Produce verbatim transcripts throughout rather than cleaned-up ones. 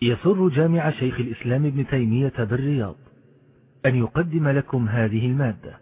يسر جامع شيخ الإسلام ابن تيمية بالرياض أن يقدم لكم هذه المادة.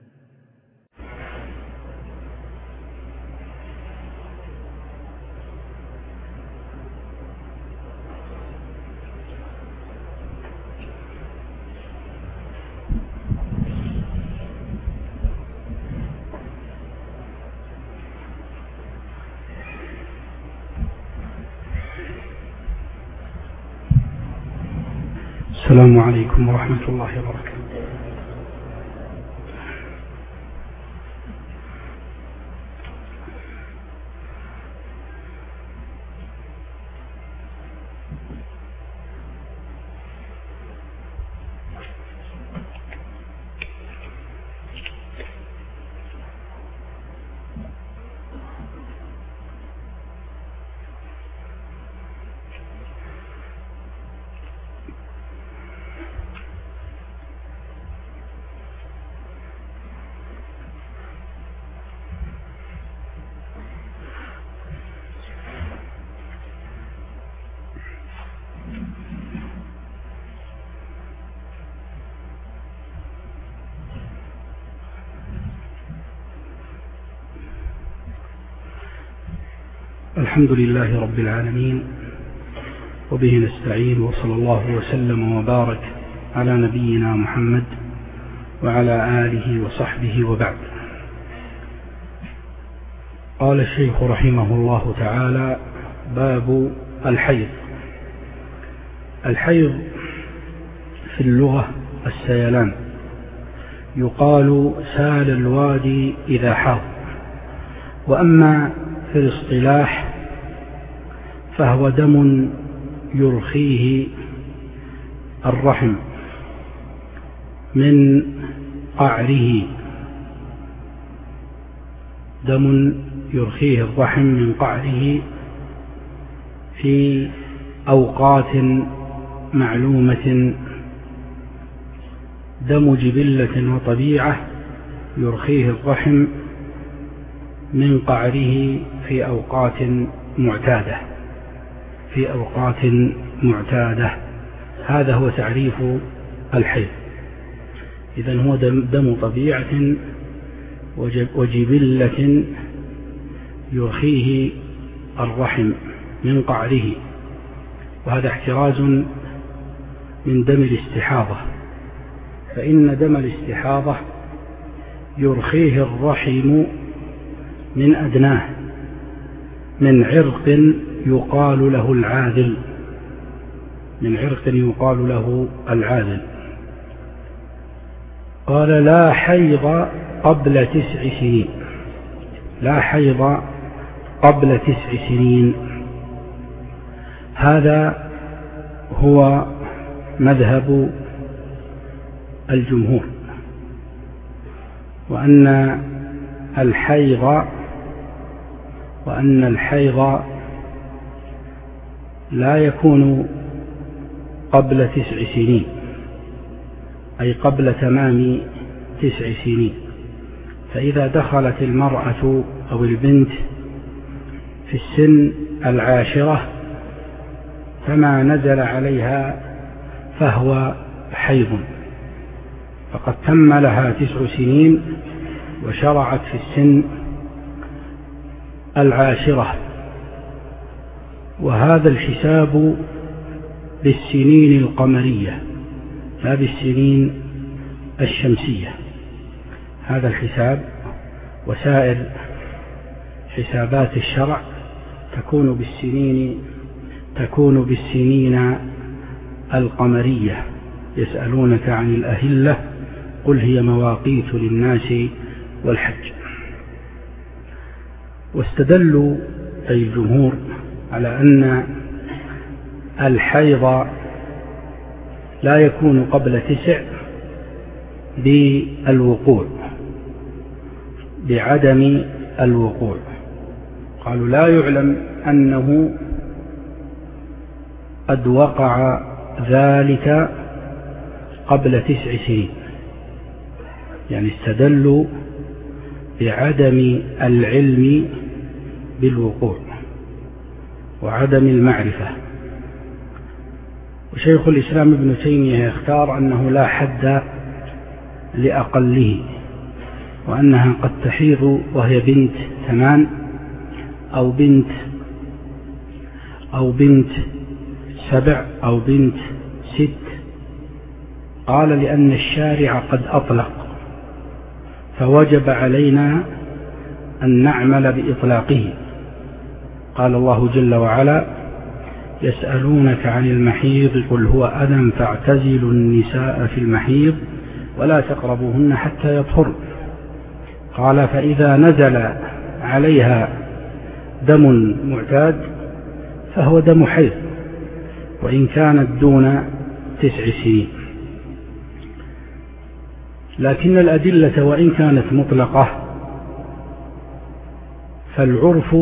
السلام عليكم ورحمة الله وبركاته. الحمد لله رب العالمين، وبه نستعين، وصلى الله وسلم وبارك على نبينا محمد وعلى آله وصحبه وبعد. قال الشيخ رحمه الله تعالى: باب الحيض. الحيض في اللغة السيلان، يقال سال الوادي إذا حاض، وأما في الاصطلاح فهو دم يرخيه الرحم من قعره، دم يرخيه الرحم من قعره في أوقات معلومة، دم جبلة وطبيعة يرخيه الرحم من قعره في أوقات معتادة في أوقات معتادة هذا هو تعريف الحيض. إذن هو دم طبيعة وجبلة يرخيه الرحم من قعره، وهذا احتراز من دم الاستحاضة، فإن دم الاستحاضة يرخيه الرحم من أدناه، من عرق يقال له العاذل من عرق يقال له العاذل. قال: لا حيض قبل تسع سنين لا حيض قبل تسع سنين هذا هو مذهب الجمهور، وأن الحيض وأن الحيض لا يكون قبل تسع سنين، أي قبل تمام تسع سنين. فإذا دخلت المرأة أو البنت في السن العاشرة فما نزل عليها فهو حيض، فقد تم لها تسع سنين وشرعت في السن العاشرة، وهذا الحساب بالسنين القمرية لا بالسنين الشمسية. هذا الحساب وسائر حسابات الشرع تكون بالسنين تكون بالسنين القمرية. يسألونك عن الأهلة قل هي مواقيت للناس والحج. واستدلوا أي الجمهور على أن الحيض لا يكون قبل تسع بالوقوع بعدم الوقوع. قالوا: لا يعلم أنه قد وقع ذلك قبل تسع سنين، يعني استدلوا بعدم العلم بالوقوع وعدم المعرفة. وشيخ الإسلام ابن تيمية يختار أنه لا حد لأقله، وأنها قد تحيض وهي بنت ثمان أو بنت أو بنت سبع أو بنت ست. قال لأن الشارع قد أطلق، فوجب علينا أن نعمل بإطلاقه. قال الله جل وعلا: يسألونك عن المحيض قل هو أذى فاعتزلوا النساء في المحيض ولا تقربوهن حتى يطهرن. قال: فإذا نزل عليها دم معتاد فهو دم حيض وإن كانت دون تسع سنين. لكن الأدلة وإن كانت مطلقة فالعرف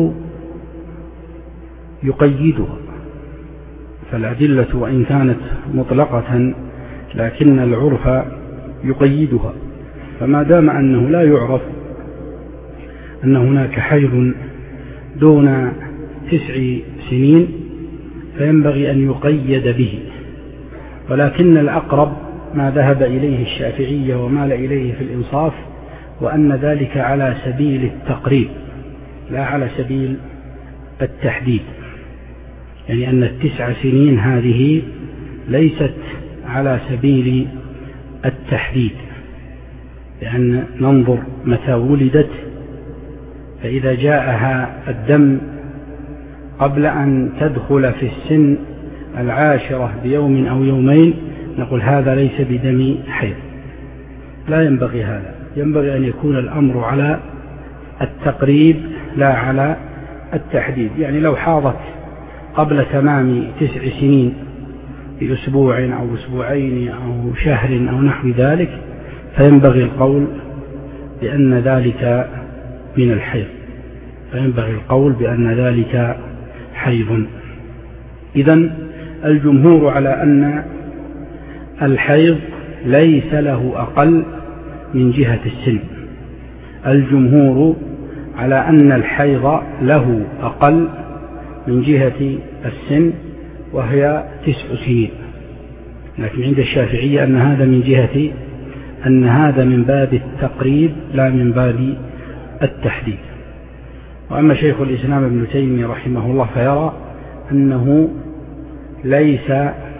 يقيدها، فالأدلة وإن كانت مطلقة لكن العرف يقيدها. فما دام أنه لا يعرف أن هناك حيض دون تسع سنين فينبغي أن يقيد به. ولكن الأقرب ما ذهب إليه الشافعية ومال إليه في الإنصاف، وأن ذلك على سبيل التقريب لا على سبيل التحديد، يعني أن التسع سنين هذه ليست على سبيل التحديد، لأن ننظر متى ولدت، فإذا جاءها الدم قبل أن تدخل في السن العاشرة بيوم أو يومين نقول هذا ليس بدم حيض. لا ينبغي هذا، ينبغي أن يكون الأمر على التقريب لا على التحديد. يعني لو حاضت قبل تمام تسع سنين بأسبوع أو أسبوعين أو شهر أو نحو ذلك فينبغي القول بأن ذلك من الحيض، فينبغي القول بأن ذلك حيض. إذن الجمهور على أن الحيض ليس له أقل من جهة السن. الجمهور على أن الحيض له أقل من جهة السن وهي تسع سنين، لكن عند الشافعية أن هذا من جهة أن هذا من باب التقريب لا من باب التحديد. وأما شيخ الإسلام ابن تيمية رحمه الله فيرى أنه ليس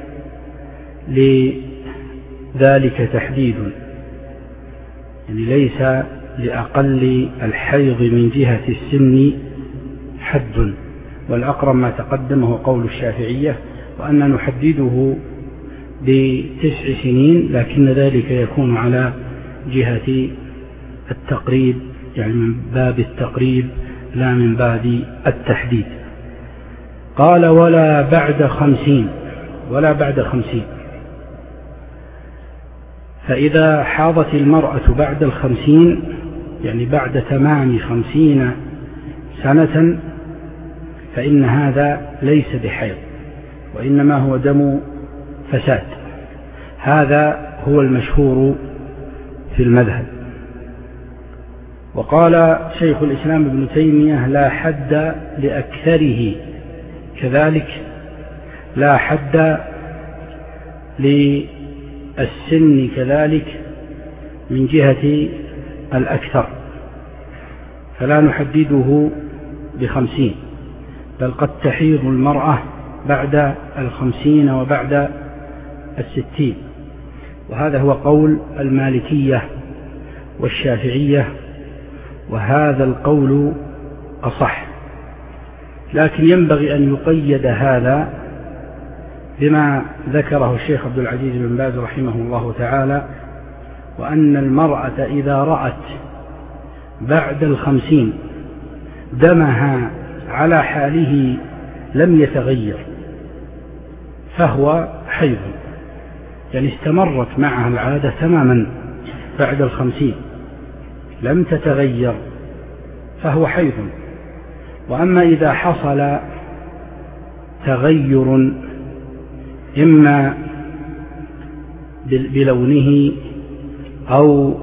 لذلك تحديد، يعني ليس لأقل الحيض من جهة السن حد، والأقرب ما تقدمه قول الشافعية وأن نحدده بتسع سنين، لكن ذلك يكون على جهة التقريب، يعني من باب التقريب لا من باب التحديد. قال: ولا بعد خمسين، ولا بعد خمسين. فإذا حاضت المرأة بعد الخمسين يعني بعد تمام خمسين سنة فإن هذا ليس بحيض وإنما هو دم فساد. هذا هو المشهور في المذهب. وقال شيخ الإسلام ابن تيمية: لا حد لأكثره، كذلك لا حد للسن كذلك من جهة الأكثر، فلا نحدده بخمسين، بل قد تحيض المرأة بعد الخمسين وبعد الستين. وهذا هو قول المالكية والشافعية، وهذا القول أصح. لكن ينبغي أن يقيد هذا بما ذكره الشيخ عبد العزيز بن باز رحمه الله تعالى، وأن المرأة إذا رأت بعد الخمسين دمها على حاله لم يتغير فهو حيض، يعني استمرت معها العادة تماما بعد الخمسين لم تتغير فهو حيض. وأما إذا حصل تغير إما بلونه أو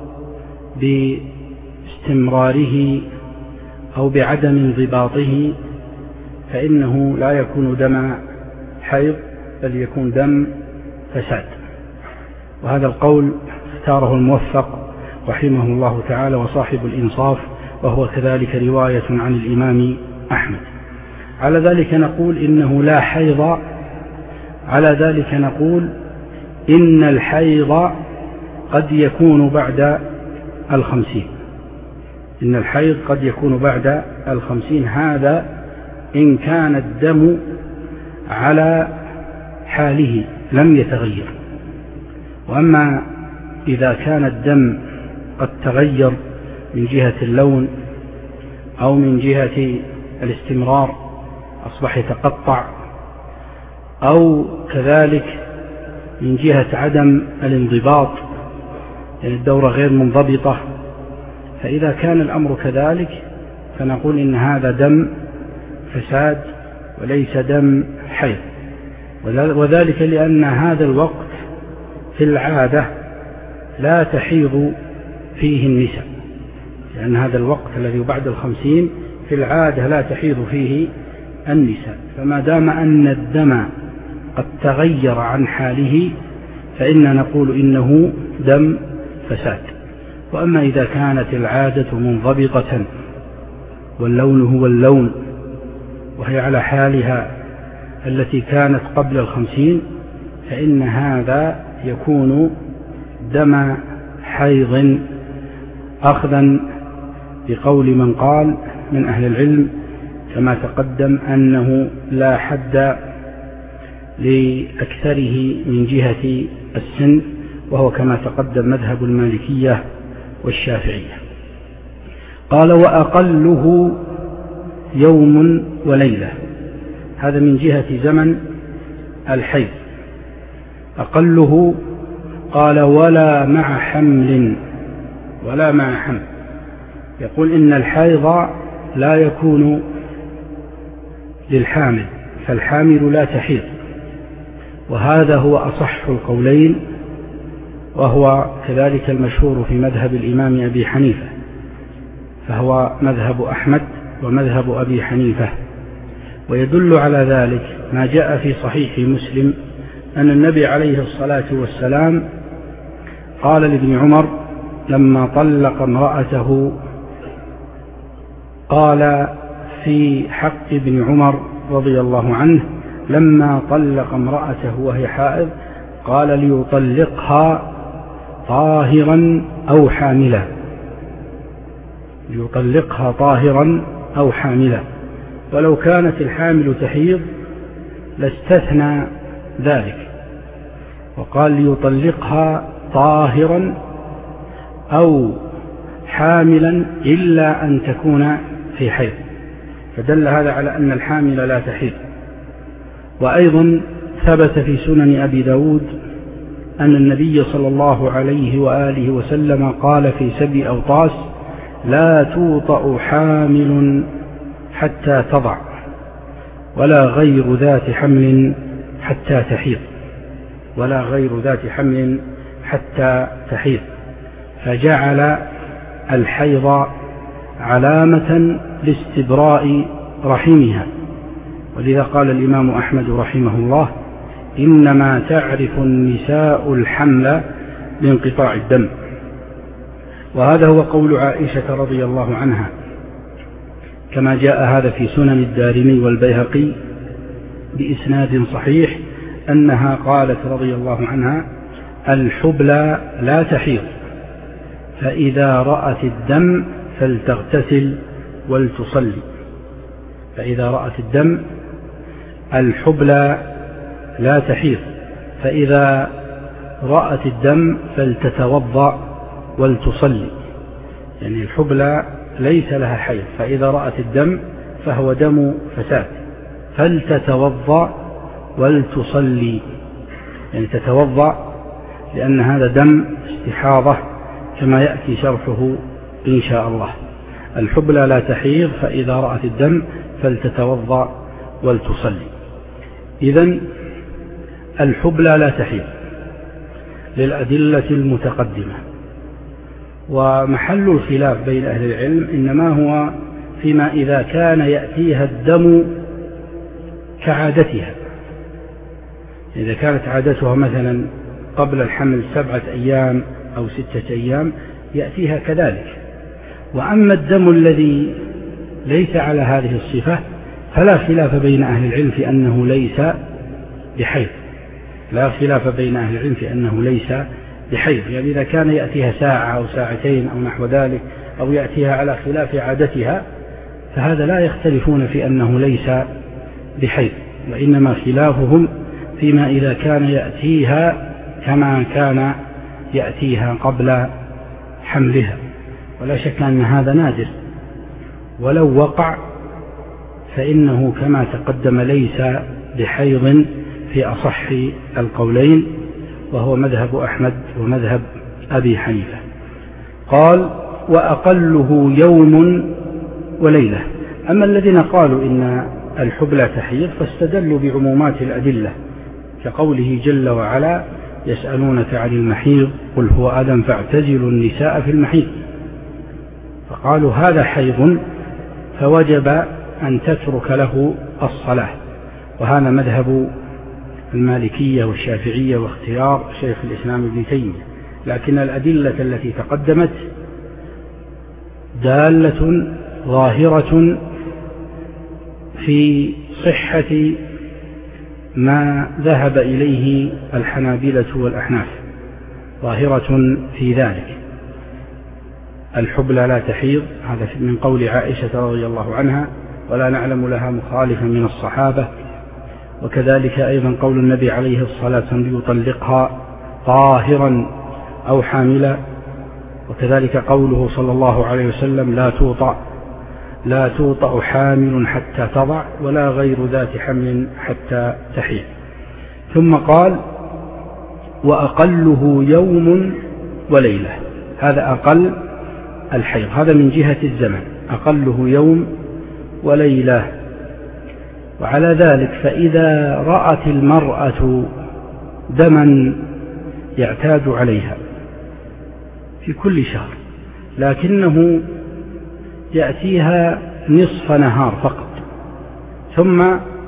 باستمراره أو بعدم انضباطه فإنه لا يكون دم حيض بل يكون دم فساد. وهذا القول اختاره الموفق رحمه الله تعالى وصاحب الإنصاف، وهو كذلك رواية عن الإمام أحمد. على ذلك نقول إنه لا حيض، على ذلك نقول إن الحيض قد يكون بعد الخمسين، إن الحيض قد يكون بعد الخمسين، هذا إن كان الدم على حاله لم يتغير. وأما إذا كان الدم قد تغير من جهة اللون أو من جهة الاستمرار، أصبح يتقطع، أو كذلك من جهة عدم الانضباط، يعني الدورة غير منضبطة، فإذا كان الأمر كذلك فنقول إن هذا دم فساد وليس دم حيض. وذلك لأن هذا الوقت في العادة لا تحيض فيه النساء، لأن هذا الوقت الذي بعد الخمسين في العادة لا تحيض فيه النساء. فما دام أن الدم قد تغير عن حاله فإننا نقول إنه دم فساد. وأما إذا كانت العادة منضبطة واللون هو اللون وهي على حالها التي كانت قبل الخمسين فإن هذا يكون دم حيض، أخذا بقول من قال من أهل العلم كما تقدم أنه لا حد لأكثره من جهة السن، وهو كما تقدم مذهب المالكية والشافعية. قال وأقله يوم وليلة، هذا من جهة زمن الحيض. أقله قال ولا مع حمل، ولا مع حمل، يقول إن الحيض لا يكون للحامل، فالحامل لا تحيض، وهذا هو أصح القولين، وهو كذلك المشهور في مذهب الإمام أبي حنيفة، فهو مذهب أحمد ومذهب أبي حنيفة. ويدل على ذلك ما جاء في صحيح مسلم أن النبي عليه الصلاة والسلام قال لابن عمر لما طلق امرأته، قال في حق ابن عمر رضي الله عنه لما طلق امرأته وهي حائض قال ليطلقها طاهرا أو حاملا، ليطلقها طاهرا أو حاملا، ولو كانت الحامل تحيض لاستثنى ذلك، وقال ليطلقها طاهرا أو حاملا إلا أن تكون في حيض، فدل هذا على أن الحامل لا تحيض. وأيضا ثبت في سنن أبي داود أن النبي صلى الله عليه وآله وسلم قال في سبي أوطاس لا توطأ حامل حتى تضع ولا غير ذات حمل حتى تحيض، ولا غير ذات حمل حتى تحيض، فجعل الحيض علامة لاستبراء رحمها. ولذا قال الإمام أحمد رحمه الله إنما تعرف النساء الحمل بانقطاع الدم. وهذا هو قول عائشة رضي الله عنها كما جاء هذا في سنن الدارمي والبيهقي بإسناد صحيح أنها قالت رضي الله عنها الحبلى لا تحيض، فإذا رأت الدم فلتغتسل ولتصلي، فإذا رأت الدم الحبلى لا تحيض، فإذا رأت الدم فلتتوضأ ولتصلي، يعني الحبلى ليس لها حيض، فإذا رأت الدم فهو دم فساد، فلتتوضأ ولتصلي، يعني تتوضأ لأن هذا دم استحاضة كما يأتي شرحه إن شاء الله. الحبلى لا تحيض، فإذا رأت الدم فلتتوضأ ولتصلي. إذن الحبلى لا تحيض للأدلة المتقدمة. ومحل الخلاف بين أهل العلم إنما هو فيما إذا كان يأتيها الدم كعادتها، إذا كانت عادتها مثلا قبل الحمل سبعة أيام أو ستة أيام يأتيها كذلك. وأما الدم الذي ليس على هذه الصفة فلا خلاف بين أهل العلم في أنه ليس بحيض، لا خلاف بين أهل العلم في أنه ليس بحيض. يعني إذا كان يأتيها ساعة أو ساعتين أو نحو ذلك، أو يأتيها على خلاف عادتها، فهذا لا يختلفون في أنه ليس بحيض، وإنما خلافهم فيما إذا كان يأتيها كما كان يأتيها قبل حملها. ولا شك أن هذا نادر، ولو وقع فإنه كما تقدم ليس بحيض في أصح القولين، وهو مذهب أحمد ومذهب أبي حنيفة. قال: وأقله يوم وليلة. أما الذين قالوا إن الحبلى تحيض فاستدلوا بعمومات الأدلة، كقوله جل وعلا: يسألونك عن المحيض قل هو أذى فاعتزلوا النساء في المحيض، فقالوا هذا حيض فوجب أن تترك له الصلاة. وهذا مذهب المالكية والشافعية واختيار شيخ الإسلام ابن تيمية. لكن الأدلة التي تقدمت دالة ظاهرة في صحة ما ذهب إليه الحنابلة والأحناف، ظاهرة في ذلك. الحبلى لا تحيض، هذا من قول عائشة رضي الله عنها، ولا نعلم لها مخالفا من الصحابة. وكذلك أيضا قول النبي عليه الصلاة والسلام: يطلقها طاهرا أو حاملا. وكذلك قوله صلى الله عليه وسلم: لا توطأ لا توطأ حامل حتى تضع، ولا غير ذات حمل حتى تحيض. ثم قال: وأقله يوم وليلة. هذا أقل الحيض، هذا من جهة الزمن، أقله يوم وليلة. وعلى ذلك فإذا رأت المرأة دما يعتاد عليها في كل شهر، لكنه يأتيها نصف نهار فقط، ثم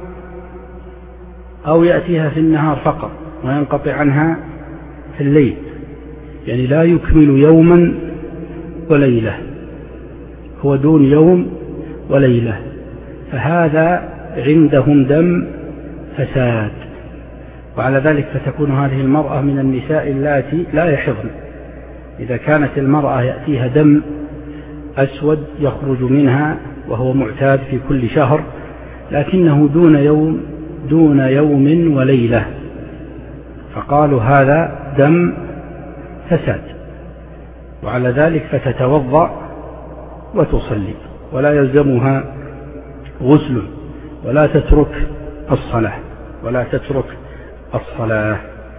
أو يأتيها في النهار فقط وينقطع عنها في الليل، يعني لا يكمل يوما وليلة، هو دون يوم وليلة، فهذا عندهم دم فساد. وعلى ذلك فتكون هذه المرأة من النساء اللاتي لا يحضن. إذا كانت المرأة يأتيها دم أسود يخرج منها وهو معتاد في كل شهر، لكنه دون يوم دون يوم وليلة، فقالوا هذا دم فساد. وعلى ذلك فتتوضأ وتصلي، ولا يلزمها غسل، ولا تترك الصلاة ولا تترك الصلاة.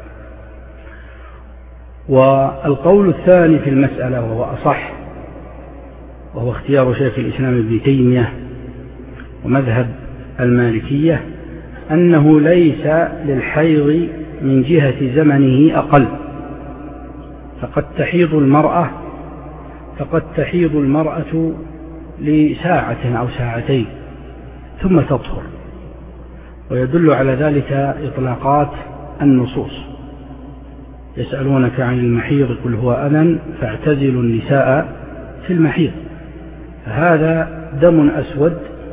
والقول الثاني في المسألة وهو أصح، وهو اختيار شيخ الإسلام ابن تيمية ومذهب المالكية، أنه ليس للحيض من جهة زمنه أقل، فقد تحيض المرأة فقد تحيض المرأة لساعة أو ساعتين ثم تطهر. ويدل على ذلك إطلاقات النصوص: يسألونك عن المحيض قل هو أذى فاعتزلوا النساء في المحيض. فهذا دم أسود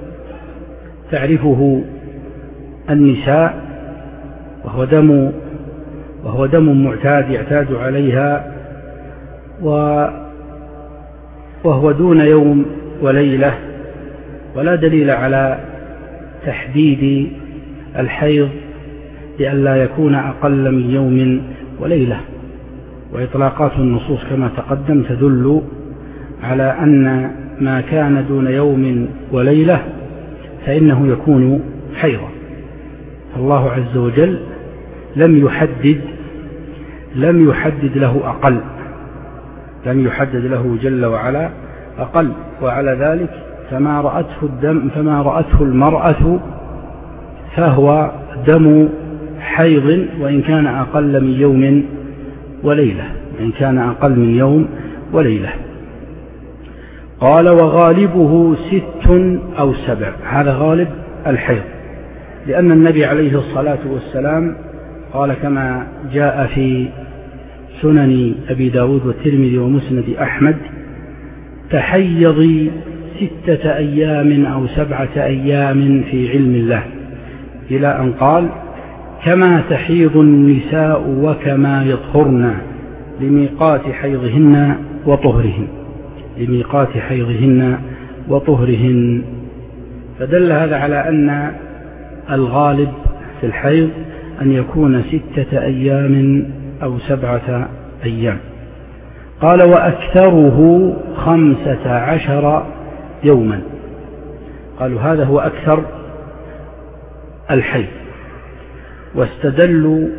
تعرفه النساء، وهو دم وهو دم معتاد يعتاد عليها، وهو دون يوم وليلة، ولا دليل على تحديد الحيض لئلا يكون أقل من يوم وليلة. وإطلاقات النصوص كما تقدم تدل على أن ما كان دون يوم وليلة فإنه يكون حيضا. الله عز وجل لم يحدد لم يحدد له أقل لم يحدد له جل وعلا أقل. وعلى ذلك فما رأته الدم فما رأته المرأة فهو دم حيض، وإن كان أقل من يوم وليلة وإن كان أقل من يوم وليلة. قال: وغالبه ست أو سبع. هذا غالب الحيض، لأن النبي عليه الصلاة والسلام قال كما جاء في سنن أبي داود والترمذي ومسند أحمد: تحيضي ستة أيام أو سبعة أيام في علم الله، إلى أن قال: كما تحيض النساء وكما يطهرن لميقات حيضهن وطهرهن لميقات حيضهن وطهرهن. فدل هذا على أن الغالب في الحيض أن يكون ستة أيام أو سبعة أيام. قال: وأكثره خمسة عشر يوما. قالوا هذا هو أكثر الحيض، واستدلوا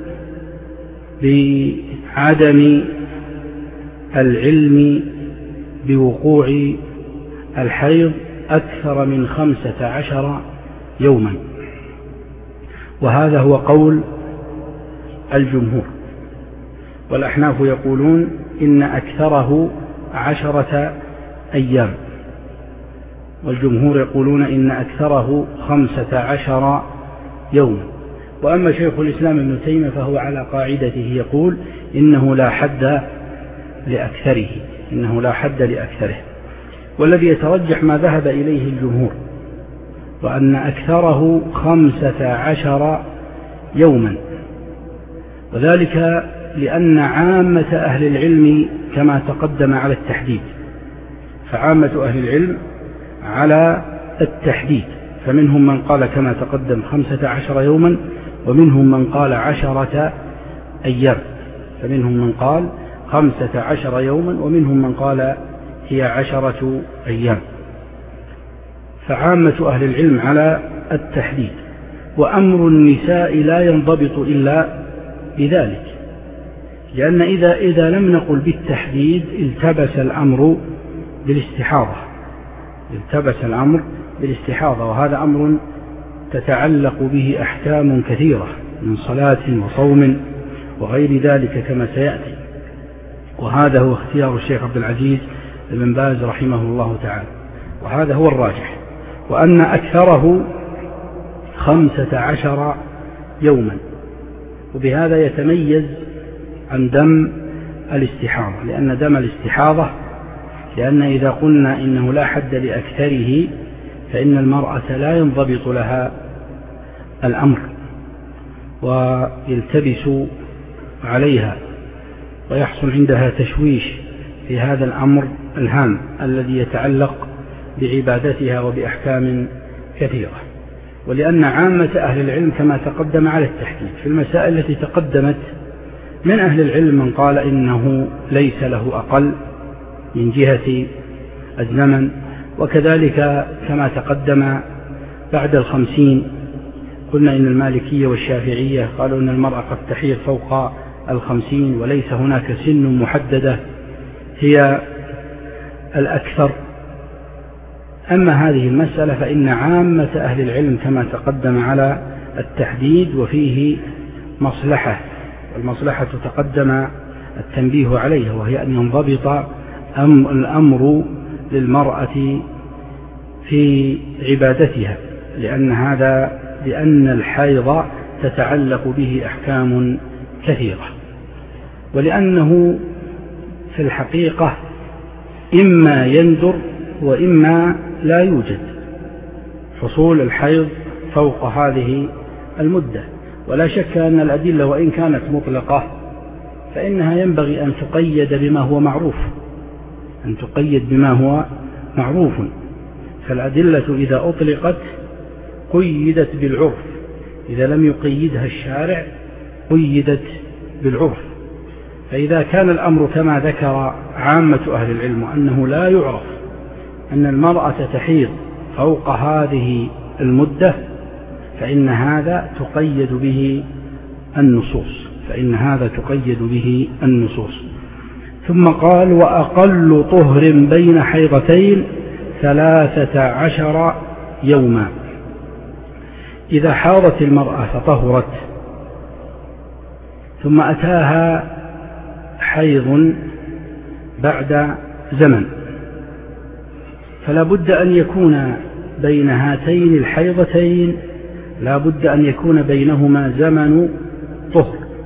بعدم العلم بوقوع الحيض أكثر من خمسة عشر يوما، وهذا هو قول الجمهور. والأحناف يقولون إن أكثره عشرة أيام، والجمهور يقولون إن أكثره خمسة عشر يوما. وأما شيخ الإسلام ابن تيمية فهو على قاعدته، يقول إنه لا حد لأكثره إنه لا حد لأكثره والذي يترجح ما ذهب إليه الجمهور، وأن أكثره خمسة عشر يوما، وذلك لأن عامة أهل العلم كما تقدم على التحديد، فعامة أهل العلم على التحديد، فمنهم من قال كما تقدم خمسة عشر يوما، ومنهم من قال عشرة أيام فمنهم من قال خمسة عشر يوما ومنهم من قال هي عشرة أيام. فعامة أهل العلم على التحديد، وأمر النساء لا ينضبط إلا بذلك، لأن إذا, إذا لم نقل بالتحديد التبس الأمر بالاستحاضة التبس الأمر بالاستحاضة وهذا أمر تتعلق به أحكام كثيرة من صلاة وصوم وغير ذلك كما سيأتي، وهذا هو اختيار الشيخ عبد العزيز بن باز رحمه الله تعالى، وهذا هو الراجح، وأن أكثره خمسة عشر يوما. وبهذا يتميز عن دم الاستحاضة، لأن دم الاستحاضة لأن إذا قلنا إنه لا حد لأكثره فإن المرأة لا ينضبط لها الأمر ويلتبس عليها ويحصل عندها تشويش في هذا الأمر الهام الذي يتعلق بعبادتها وبأحكام كثيرة. ولأن عامة أهل العلم كما تقدم على التحديد في المسائل التي تقدمت، من أهل العلم من قال إنه ليس له أقل من جهة الزمن، وكذلك كما تقدم بعد الخمسين قلنا إن المالكية والشافعية قالوا إن المرأة قد تحيض فوق الخمسين وليس هناك سن محددة هي الأكثر. أما هذه المسألة فإن عامة أهل العلم كما تقدم على التحديد، وفيه مصلحة، والمصلحة تقدم التنبيه عليها، وهي أن ينضبط الأمر للمرأة في عبادتها، لأن هذا لأن الحيض تتعلق به أحكام كثيرة، ولأنه في الحقيقة إما يندر وإما لا يوجد حصول الحيض فوق هذه المدة. ولا شك أن الأدلة وإن كانت مطلقة فإنها ينبغي أن تقيد بما هو معروف أن تقيد بما هو معروف فالأدلة إذا أطلقت قيدت بالعرف، إذا لم يقيدها الشارع قيدت بالعرف. فإذا كان الأمر كما ذكر عامة أهل العلم أنه لا يعرف أن المرأة تحيض فوق هذه المدة فإن هذا تقيد به النصوص فإن هذا تقيد به النصوص. ثم قال: وأقل طهر بين حيضتين ثلاثة عشر يوما. إذا حاضت المرأة فطهرت ثم أتاها حيض بعد زمن، فلا بد أن يكون بين هاتين الحيضتين لا بد أن يكون بينهما زمن طهر،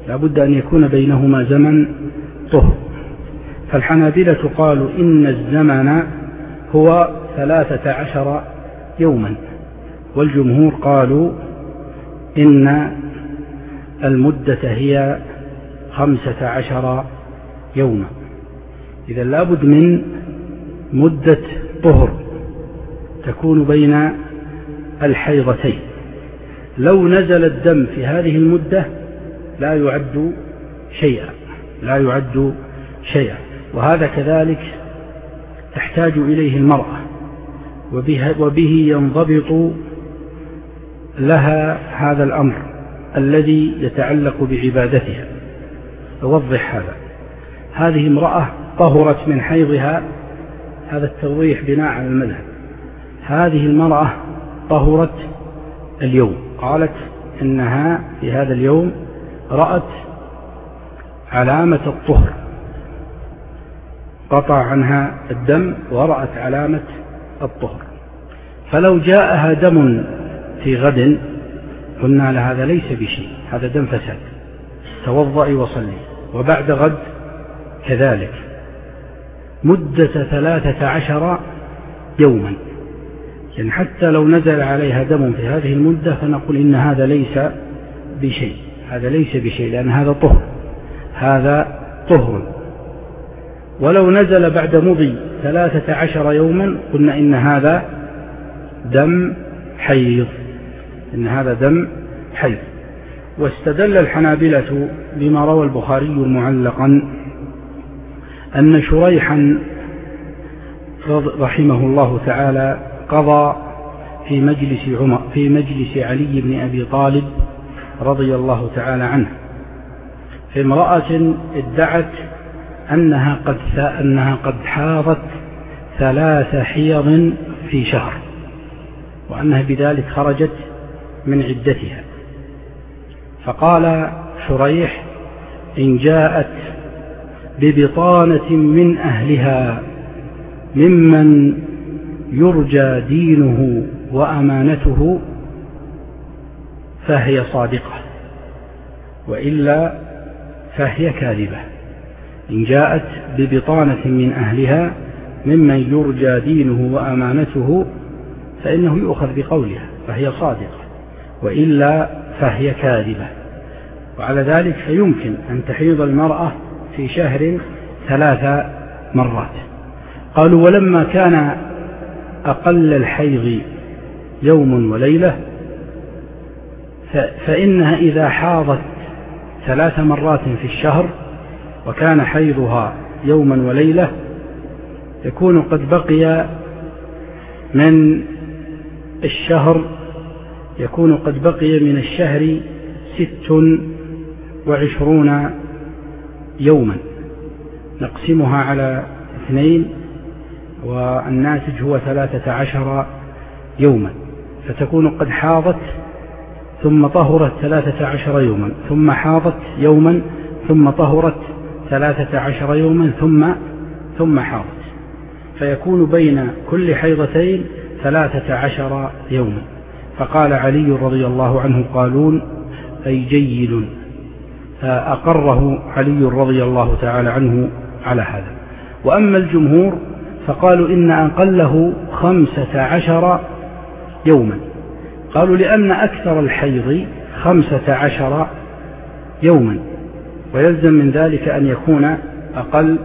لا بد أن يكون بينهما زمن طهر. فالحنابلة قالوا إن الزمن هو ثلاثة عشر يوما، والجمهور قالوا إن المدة هي خمسة عشر يوما. إذا لابد من مدة طهر تكون بين الحيضتين. لو نزل الدم في هذه المدة لا يعد شيئا لا يعد شيئا وهذا كذلك تحتاج إليه المرأة، وبه, وبه ينضبط لها هذا الأمر الذي يتعلق بعبادتها. أوضح هذا. هذه امرأة طهرت من حيضها، هذا التوضيح بناء على المذهب. هذه المرأة طهرت اليوم، قالت إنها في هذا اليوم رأت علامة الطهر، قطع عنها الدم ورأت علامة الطهر. فلو جاءها دم في غد قلنا لها هذا ليس بشيء، هذا دم فساد، توضئي وصلي. وبعد غد كذلك مدة ثلاثة عشر يوما، يعني حتى لو نزل عليها دم في هذه المدة فنقول إن هذا ليس بشيء، هذا ليس بشيء لأن هذا طهر، هذا طهر. ولو نزل بعد مضي ثلاثة عشر يوما قلنا إن هذا دم حيض، إن هذا دم حيض. واستدل الحنابلة بما روى البخاري معلقا أن شريحا رحمه الله تعالى قضى في مجلس عمر في مجلس علي بن أبي طالب رضي الله تعالى عنه في امرأة ادعت أنها قد أنها قد حاضت ثلاث حيض في شهر، وأنها بذلك خرجت من عدتها. فقال شريح: إن جاءت ببطانة من أهلها ممن يرجى دينه وأمانته فهي صادقة، وإلا فهي كاذبة. إن جاءت ببطانة من أهلها ممن يرجى دينه وأمانته فإنه يؤخذ بقولها فهي صادقة، وإلا فهي كاذبة. وعلى ذلك فيمكن أن تحيض المرأة في شهر ثلاث مرات. قالوا: ولما كان أقل الحيض يوم وليلة فإنها إذا حاضت ثلاث مرات في الشهر وكان حيضها يوما وليلة يكون قد بقي من الشهر يكون قد بقي من الشهر ست وعشرون يوما، نقسمها على اثنين والناتج هو ثلاثة عشر يوما، فتكون قد حاضت ثم طهرت ثلاثة عشر يوما، ثم حاضت يوما، ثم طهرت ثلاثة عشر يوما، ثم ثم حاضت، فيكون بين كل حيضتين ثلاثة عشر يوما. فقال علي رضي الله عنه: قالون أي جيد. فأقره علي رضي الله تعالى عنه على هذا. وأما الجمهور فقالوا إن أقله خمسة عشر يوما، قالوا لأن أكثر الحيض خمسة عشر يوما، ويلزم من ذلك أن يكون أقل.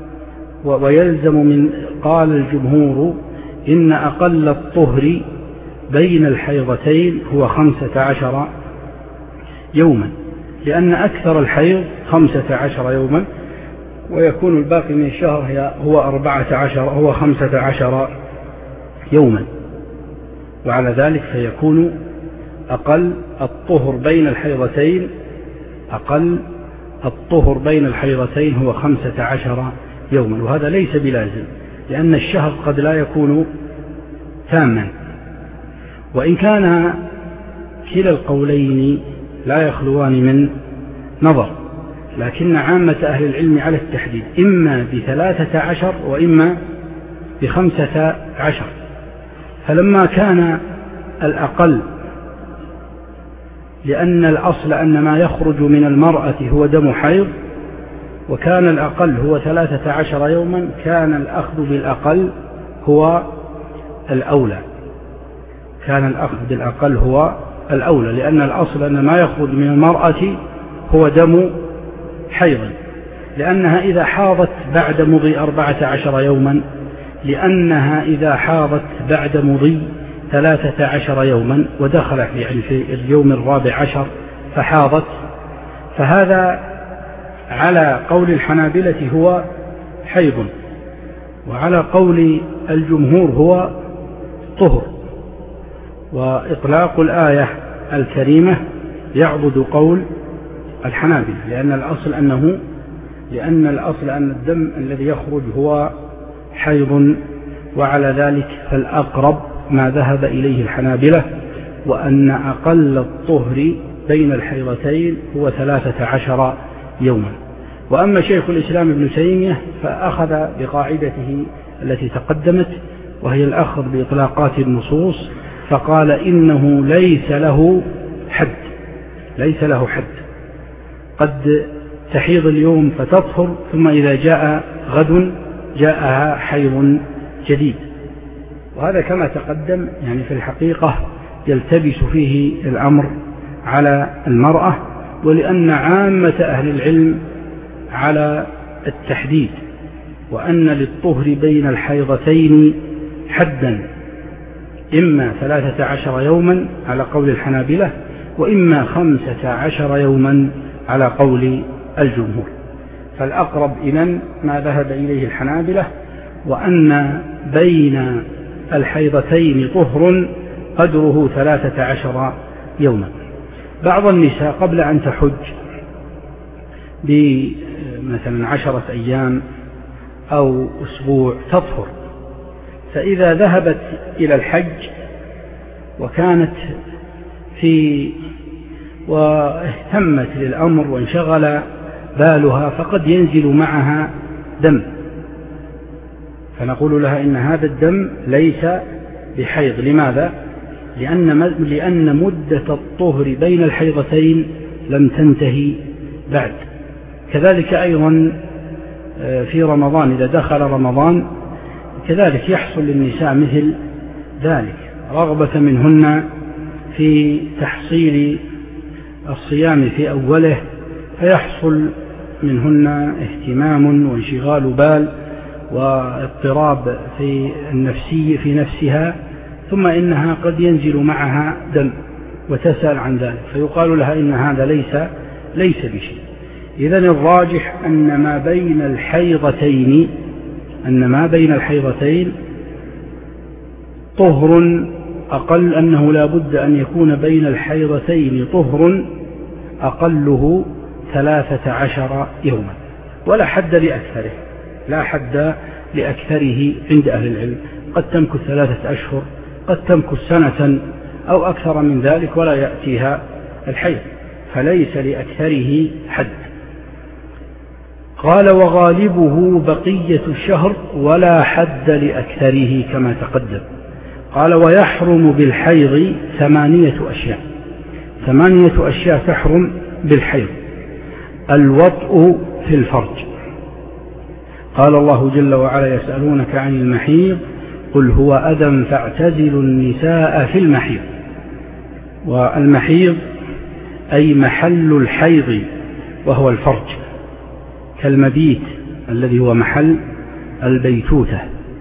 ويلزم من قال الجمهور إن أقل الطهر بين الحيضتين هو خمسة عشر يوما، لأن أكثر الحيض خمسة عشر يوما، ويكون الباقي من الشهر هو أربعة عشر هو خمسة عشر يوما. وعلى ذلك فيكون أقل الطهر بين الحيضتين أقل الطهر بين الحيضتين هو خمسة عشر يوما. وهذا ليس بلازم، لأن الشهر قد لا يكون تاما، وإن كان كلا القولين لا يخلوان من نظر، لكن عامة أهل العلم على التحديد، إما بثلاثة عشر وإما بخمسة عشر. فلما كان الأقل لأن الأصل أن ما يخرج من المرأة هو دم حيض، وكان الأقل هو ثلاثة عشر يوما، كان الأخذ بالأقل هو الأولى، كان الأخذ بالأقل هو الأولى، لأن الأصل أن ما يخرج من المرأة هو دم حيض، لأنها إذا حاضت بعد مضي أربعة عشر يوما لأنها إذا حاضت بعد مضي ثلاثة عشر يوما ودخل يعني في اليوم الرابع عشر فحاضت، فهذا على قول الحنابلة هو حيض، وعلى قول الجمهور هو طهر. وإطلاق الآية الكريمة يعضد قول الحنابلة، لأن الأصل أنه لأن الأصل أن الدم الذي يخرج هو حيض، وعلى ذلك فالأقرب ما ذهب إليه الحنابلة، وأن أقل الطهر بين الحيضتين هو ثلاثة عشر يوما. وأما شيخ الإسلام ابن تيمية فأخذ بقاعدته التي تقدمت، وهي الأخذ بإطلاقات النصوص، فقال إنه ليس له حد، ليس له حد، قد تحيض اليوم فتطهر، ثم إذا جاء غد جاءها حيض جديد. وهذا كما تقدم يعني في الحقيقة يلتبس فيه الأمر على المرأة، ولأن عامة أهل العلم على التحديد، وأن للطهر بين الحيضتين حدا، إما ثلاثة عشر يوما على قول الحنابلة، وإما خمسة عشر يوما على قول الجمهور. فالأقرب إذن ما ذهب إليه الحنابلة، وأن بين الحيضتين طهر قدره ثلاثة عشر يوما. بعض النساء قبل أن تحج بمثلا عشرة أيام أو أسبوع تطهر، فإذا ذهبت إلى الحج وكانت في واهتمت للأمر وانشغل بالها فقد ينزل معها دم، فنقول لها إن هذا الدم ليس بحيض. لماذا؟ لأن, لأن مدة الطهر بين الحيضتين لم تنتهي بعد. كذلك أيضا في رمضان إذا دخل رمضان كذلك يحصل للنساء مثل ذلك، رغبة منهن في تحصيل الصيام في أوله، فيحصل منهن اهتمام وانشغال بال واضطراب في النفسي في نفسها، ثم إنها قد ينزل معها دم وتسأل عن ذلك، فيقال لها إن هذا ليس ليس بشيء. إذن الراجح أن ما بين الحيضتين أن ما بين الحيضتين طهر، أقل أنه لا بد أن يكون بين الحيضتين طهر أقله ثلاثة عشر يوما، ولا حد لأكثره، لا حد لأكثره عند أهل العلم، قد تمكث ثلاثة أشهر، قد تمكث سنة أو أكثر من ذلك ولا يأتيها الحيض، فليس لأكثره حد. قال وغالبه بقية الشهر ولا حد لأكثره كما تقدم. قال ويحرم بالحيض ثمانية أشياء، ثمانية أشياء تحرم بالحيض. الوطء في الفرج، قال الله جل وعلا يسألونك عن المحيض قل هو أذى فاعتزلوا النساء في المحيض. والمحيض أي محل الحيض وهو الفرج، كالمبيت الذي هو محل البيتوتة.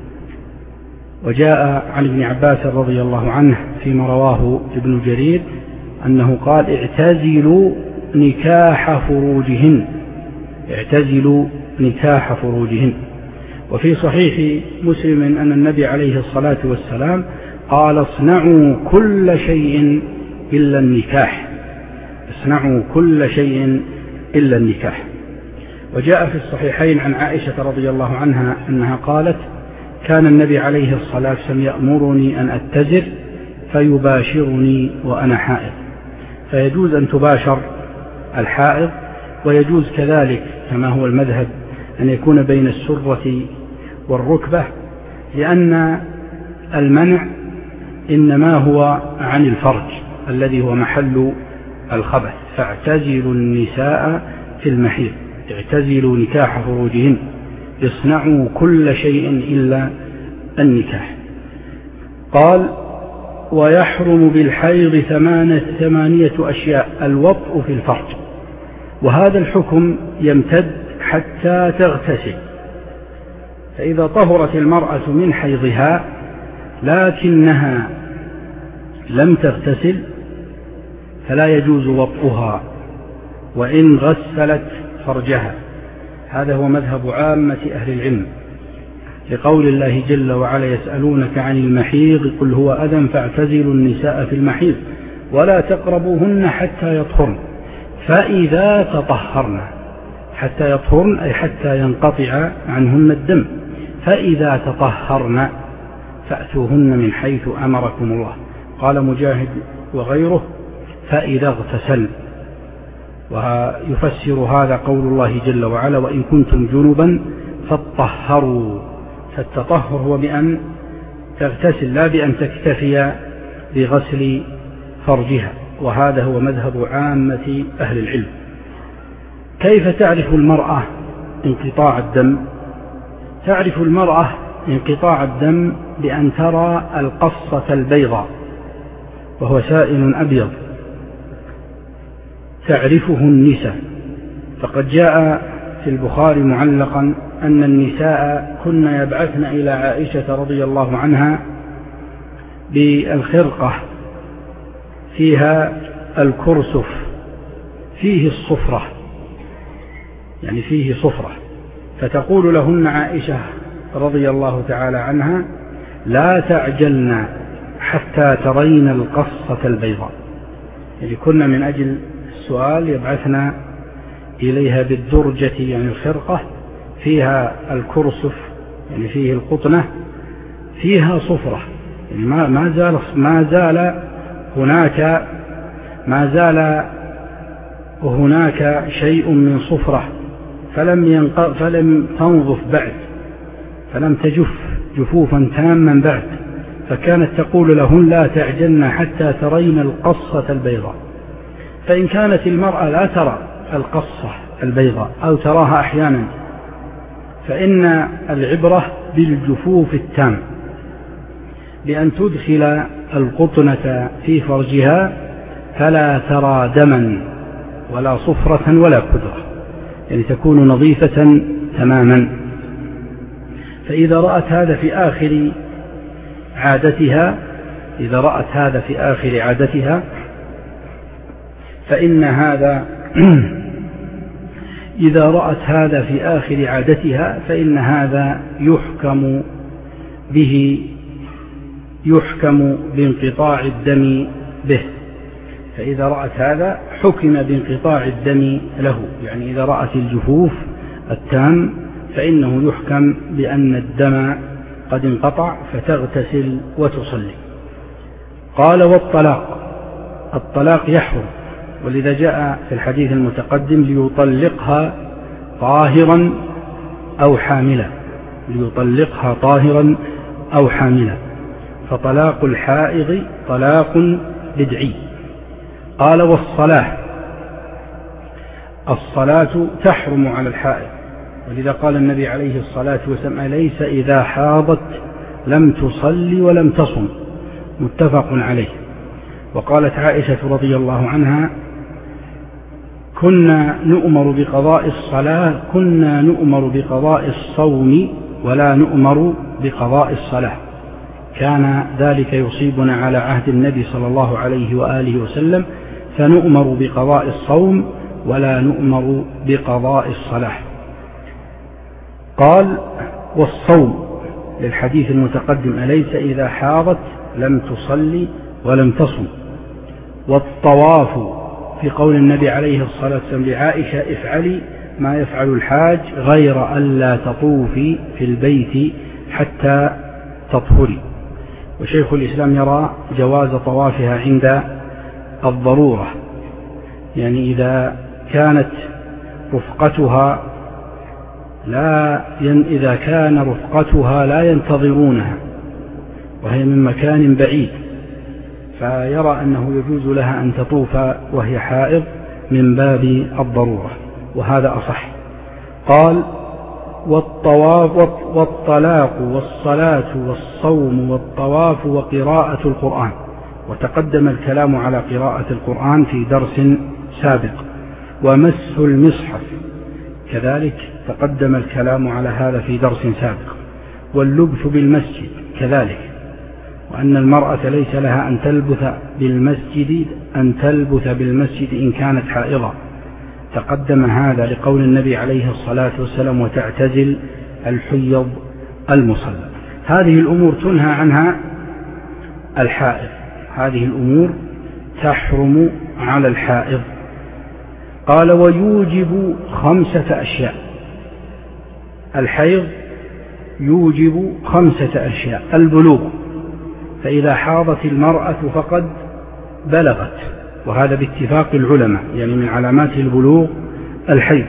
وجاء عن ابن عباس رضي الله عنه فيما رواه ابن جرير أنه قال اعتزلوا نكاح فروجهن، اعتزلوا نكاح فروجهن. وفي صحيح مسلم أن النبي عليه الصلاة والسلام قال اصنعوا كل شيء إلا النكاح، اصنعوا كل شيء إلا النكاح. وجاء في الصحيحين عن عائشة رضي الله عنها أنها قالت كان النبي عليه الصلاة والسلام يأمرني أن أتزر فيباشرني وأنا حائض، فيجوز أن تباشر الحائض، ويجوز كذلك كما هو المذهب أن يكون بين السرة والركبة، لأن المنع إنما هو عن الفرج الذي هو محل الخبث، فاعتزلوا النساء في المحيض، اعتزلوا نكاح فروجهن، اصنعوا كل شيء إلا النكاح. قال ويحرم بالحيض ثمانية أشياء: الوطء في الفرج، وهذا الحكم يمتد حتى تغتسل، فإذا طهرت المرأة من حيضها لكنها لم تغتسل فلا يجوز وطئها وإن غسلت فرجها. هذا هو مذهب عامة أهل العلم، لقول الله جل وعلا: يسألونك عن المحيض قل هو أذى فاعتزلوا النساء في المحيض ولا تقربوهن حتى يطهرن فإذا تطهرن. حتى يطهرن أي حتى ينقطع عنهن الدم، فإذا تطهرن فأتوهن من حيث أمركم الله. قال مجاهد وغيره: فإذا اغتسل. ويفسر هذا قول الله جل وعلا: وإن كنتم جنبا فاطهروا. فالتطهر هو بأن تغتسل لا بأن تكتفي بغسل فرجها، وهذا هو مذهب عامة أهل العلم. كيف تعرف المرأة انقطاع الدم؟ تعرف المرأة انقطاع الدم بأن ترى القصة البيضاء، وهو سائل أبيض تعرفه النساء، فقد جاء في البخاري معلقا أن النساء كن يبعثن إلى عائشة رضي الله عنها بالخرقة فيها الكرسف فيه الصفرة، يعني فيه صفرة، فتقول لهن عائشة رضي الله تعالى عنها: لا تعجلن حتى ترين القصة البيضاء. يعني كنا من أجل السؤال يبعثنا إليها بالدرجة، يعني الخرقة فيها الكرسف، يعني فيه القطنة فيها صفرة، يعني ما ما زال ما زال هناك ما زال هناك شيء من صفرة، فلم ينق فلم تنظف بعد، فلم تجف جفوفا تاما بعد، فكانت تقول لهن: لا تعجلن حتى ترين القصة البيضاء. فإن كانت المرأة لا ترى القصة البيضاء أو تراها أحيانا، فإن العبرة بالجفوف التام، بأن تدخل القطنة في فرجها فلا ترى دما ولا صفرة ولا كدرة، يعني تكون نظيفة تماما. فإذا رأت هذا في آخر عادتها إذا رأت هذا في آخر عادتها فإن هذا إذا رأت هذا في آخر عادتها فإن هذا يحكم به يحكم بانقطاع الدم به. فإذا رأت هذا حكم بانقطاع الدم له، يعني إذا رأت الجفوف التام فإنه يحكم بأن الدم قد انقطع فتغتسل وتصلي. قال والطلاق، الطلاق يحرم، ولذا جاء في الحديث المتقدم: ليطلقها طاهرا أو حاملا، ليطلقها طاهرا أو حاملا. فطلاق الحائض طلاق بدعي. قال والصلاة، الصلاة تحرم على الحائض، ولذا قال النبي عليه الصلاة والسلام: أليس إذا حاضت لم تصلي ولم تصم، متفق عليه. وقالت عائشة رضي الله عنها: كنا نؤمر بقضاء الصلاة كنا نؤمر بقضاء الصوم ولا نؤمر بقضاء الصلاة، كان ذلك يصيبنا على عهد النبي صلى الله عليه وآله وسلم، فنؤمر بقضاء الصوم ولا نؤمر بقضاء الصلاة. قال والصوم للحديث المتقدم: أليس إذا حاضت لم تصلي ولم تصم. والطواف في قول النبي عليه الصلاة والسلام لعائشة: افعلي ما يفعل الحاج غير ألا تطوفي في البيت حتى تطهري. وشيخ الإسلام يرى جواز طوافها عند الضرورة، يعني إذا كانت رفقتها لا ين إذا كان رفقتها لا ينتظرونها وهي من مكان بعيد، فيرى أنه يجوز لها أن تطوف وهي حائض من باب الضرورة، وهذا أصح. قال: والطواف والطلاق والصلاة والصوم والطواف وقراءة القرآن. وتقدم الكلام على قراءة القرآن في درس سابق. ومس المصحف كذلك تقدم الكلام على هذا في درس سابق. واللبث بالمسجد كذلك، وأن المرأة ليس لها أن تلبث بالمسجد أن تلبث بالمسجد إن كانت حائضة، تقدم هذا لقول النبي عليه الصلاة والسلام: وتعتزل الحيض المصلى. هذه الأمور تنهى عنها الحائض، هذه الأمور تحرم على الحائض. قال: ويوجب خمسة أشياء. الحيض يوجب خمسة أشياء: البلوغ، فإذا حاضت المرأة فقد بلغت، وهذا باتفاق العلماء، يعني من علامات البلوغ الحيض.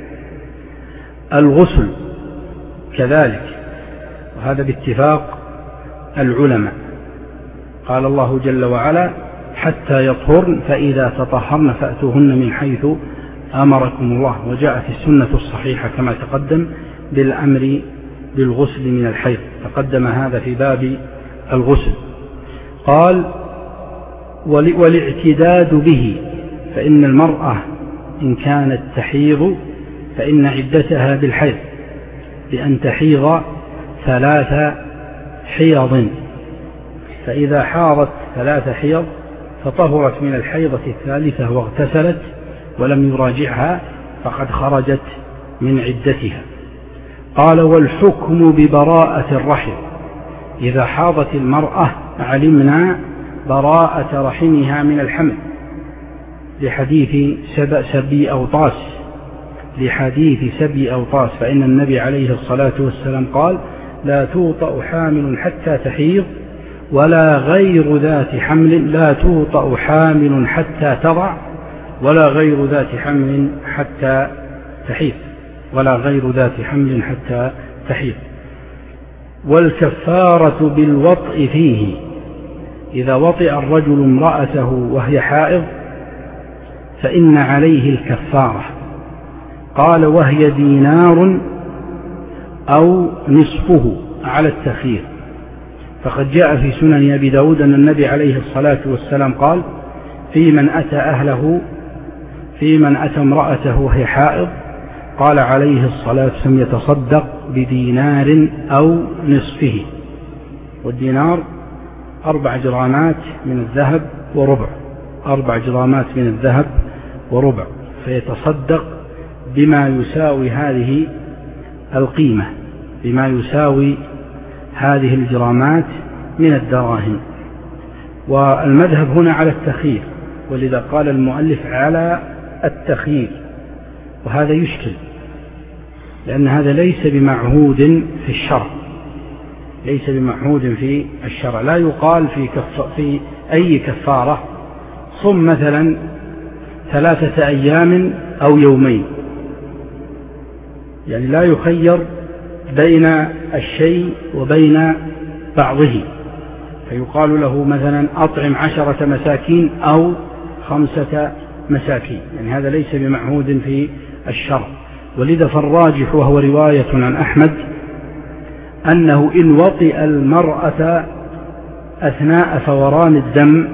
الغسل كذلك، وهذا باتفاق العلماء، قال الله جل وعلا: حتى يطهرن فإذا تطهرن فأتوهن من حيث أمركم الله. وجاءت السنة الصحيحة كما تقدم بالأمر بالغسل من الحيض، تقدم هذا في باب الغسل. قال: والاعتداد به، فإن المرأة إن كانت تحيض فإن عدتها بالحيض بأن تحيض ثلاث حيض، فإذا حاضت ثلاث حيض فطهرت من الحيضة الثالثة واغتسلت ولم يراجعها فقد خرجت من عدتها. قال: والحكم ببراءة الرحم، إذا حاضت المرأة علمنا براءة رحمها من الحمل، لحديث سبي أوطاس لحديث سبي أوطاس فإن النبي عليه الصلاة والسلام قال: لا توطأ حامل حتى تحيض ولا غير ذات حمل لا توطأ حامل حتى تضع ولا غير ذات حمل حتى تحيض ولا غير ذات حمل حتى تحيض. والكفارة بالوطء فيه، إذا وطئ الرجل امرأته وهي حائض فإن عليه الكفارة. قال: وهي دينار أو نصفه على التخيير، فقد جاء في سنن أبي داود أن النبي عليه الصلاة والسلام قال: في من أتى أهله في من أتى امرأته وهي حائض، قال عليه الصلاة والسلام: يتصدق بدينار أو نصفه. والدينار أربع جرامات من الذهب وربع أربع جرامات من الذهب وربع فيتصدق بما يساوي هذه القيمة، بما يساوي هذه الجرامات من الدراهم. والمذهب هنا على التخيير، ولذا قال المؤلف على التخيير، وهذا يشكل لأن هذا ليس بمعهود في الشرع ليس بمعهود في الشرع لا يقال في, كف في أي كفارة صم مثلا ثلاثة أيام أو يومين، يعني لا يخير بين الشيء وبين بعضه، فيقال له مثلا أطعم عشرة مساكين أو خمسة مساكين، يعني هذا ليس بمعهود في الشرع. ولذا فالراجح وهو رواية عن أحمد أنه إن وطئ المرأة أثناء فوران الدم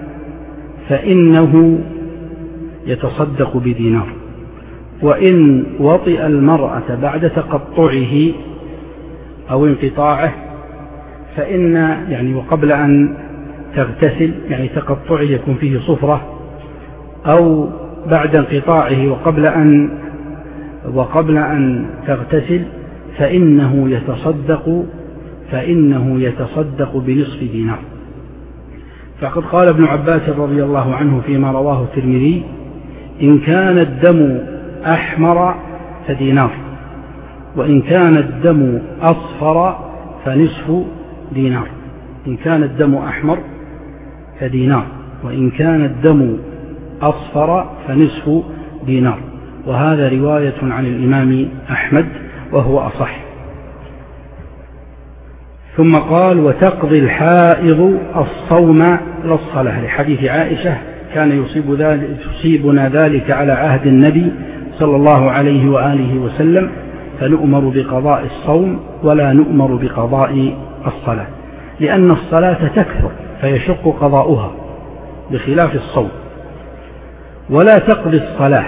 فإنه يتصدق بدينار، وإن وطئ المرأة بعد تقطعه أو انقطاعه فإن يعني وقبل أن تغتسل، يعني تقطعه يكون فيه صفرة، أو بعد انقطاعه وقبل أن وقبل أن تغتسل فإنه يتصدق فإنه يتصدق بنصف دينار. فقد قال ابن عباس رضي الله عنه فيما رواه الترمذي: إن كان الدم أحمر فدينار، وإن كان الدم أصفر فنصف دينار. إن كان الدم أحمر فدينار، وإن كان الدم أصفر فنصف دينار. وهذا رواية عن الإمام أحمد وهو أصح. ثم قال وتقضي الحائض الصوم لا الصلاة، لحديث عائشة كان يصيب ذلك يصيبنا ذلك على عهد النبي صلى الله عليه وآله وسلم، فنؤمر بقضاء الصوم ولا نؤمر بقضاء الصلاة، لأن الصلاة تكثر فيشق قضاؤها بخلاف الصوم. ولا تقضي الصلاة،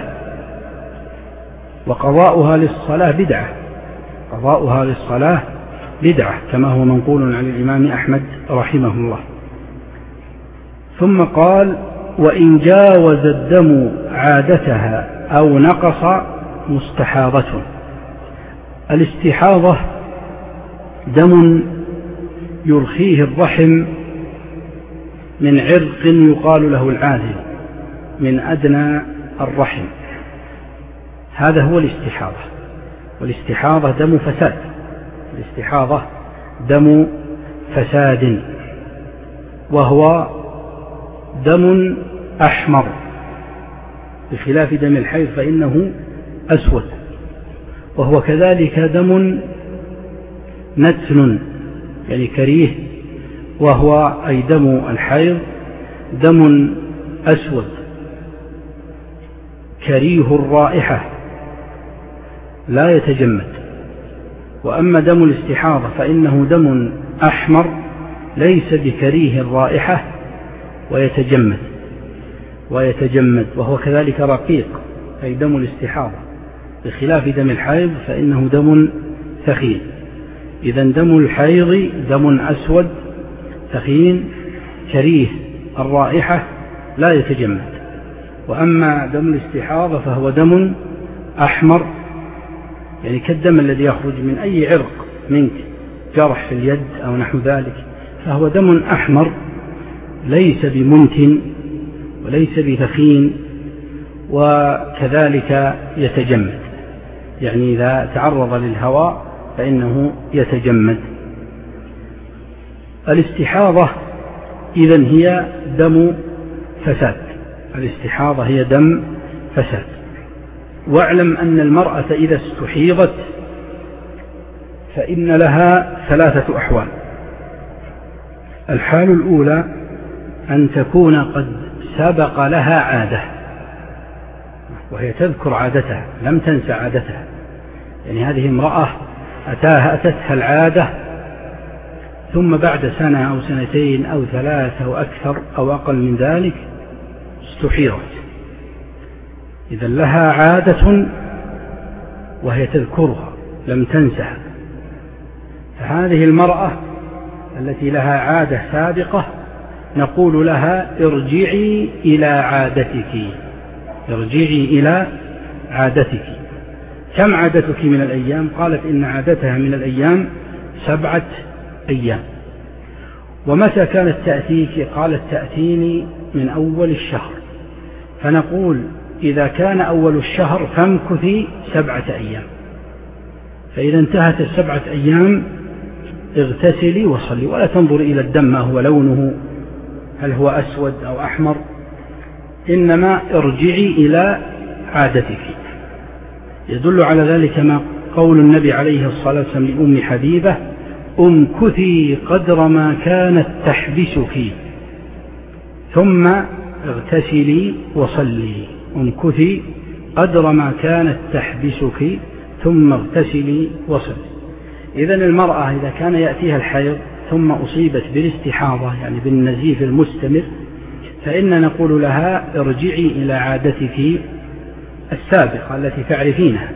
وقضاؤها للصلاة بدعة، قضاؤها للصلاة بدعة كما هو منقول عن الإمام أحمد رحمه الله. ثم قال وإن جاوز الدم عادتها أو نقص مستحاضة. الاستحاضة دم يرخيه الرحم من عرق يقال له العاذل من أدنى الرحم، هذا هو الاستحاضة. والاستحاضة دم فساد، الاستحاضة دم فساد، وهو دم أحمر بخلاف دم الحيض فإنه أسود، وهو كذلك دم نتن يعني كريه، وهو أي دم الحيض دم أسود كريه الرائحة لا يتجمد. وأما دم الاستحاضة فإنه دم أحمر ليس بكريه الرائحة ويتجمد ويتجمد وهو كذلك رقيق أي دم الاستحاضة، بخلاف دم الحيض فإنه دم ثخين. إذن دم الحيض دم أسود ثخين كريه الرائحة لا يتجمد، وأما دم الاستحاضة فهو دم أحمر يعني كالدم الذي يخرج من أي عرق منك، جرح في اليد أو نحو ذلك، فهو دم أحمر ليس بمنتن وليس بثخين، وكذلك يتجمد، يعني إذا تعرض للهواء فإنه يتجمد. الاستحاضة إذن هي دم فساد، الاستحاضة هي دم فساد. واعلم أن المرأة إذا استحيضت فإن لها ثلاثة أحوال. الحال الأولى أن تكون قد سبق لها عادة، وهي تذكر عادتها لم تنسى عادتها، يعني هذه امرأة أتاها أتتها العادة ثم بعد سنة أو سنتين أو ثلاثة أو أكثر أو أقل من ذلك استحيضت، إذا لها عادة وهي تذكرها لم تنسها. فهذه المرأة التي لها عادة سابقة نقول لها ارجعي إلى عادتك، ارجعي إلى عادتك. كم عادتك من الأيام؟ قالت إن عادتها من الأيام سبعة أيام. ومتى كانت تأتيك؟ قالت تأتيني من أول الشهر، فنقول إذا كان أول الشهر فامكثي سبعة أيام، فإذا انتهت السبعة أيام اغتسلي وصلي، ولا تنظر إلى الدم ما هو لونه هل هو أسود أو أحمر، إنما ارجعي إلى عادتك. يدل على ذلك ما قول النبي عليه الصلاة والسلام لأم حبيبة امكثي قدر ما كانت تحبسك ثم اغتسلي وصلي، امكثي قدر ما كانت تحبسك ثم اغتسلي وصلي. إذن المرأة إذا كان يأتيها الحيض ثم أصيبت بالاستحاضة يعني بالنزيف المستمر فإن نقول لها ارجعي إلى عادتك السابقة التي تعرفينها،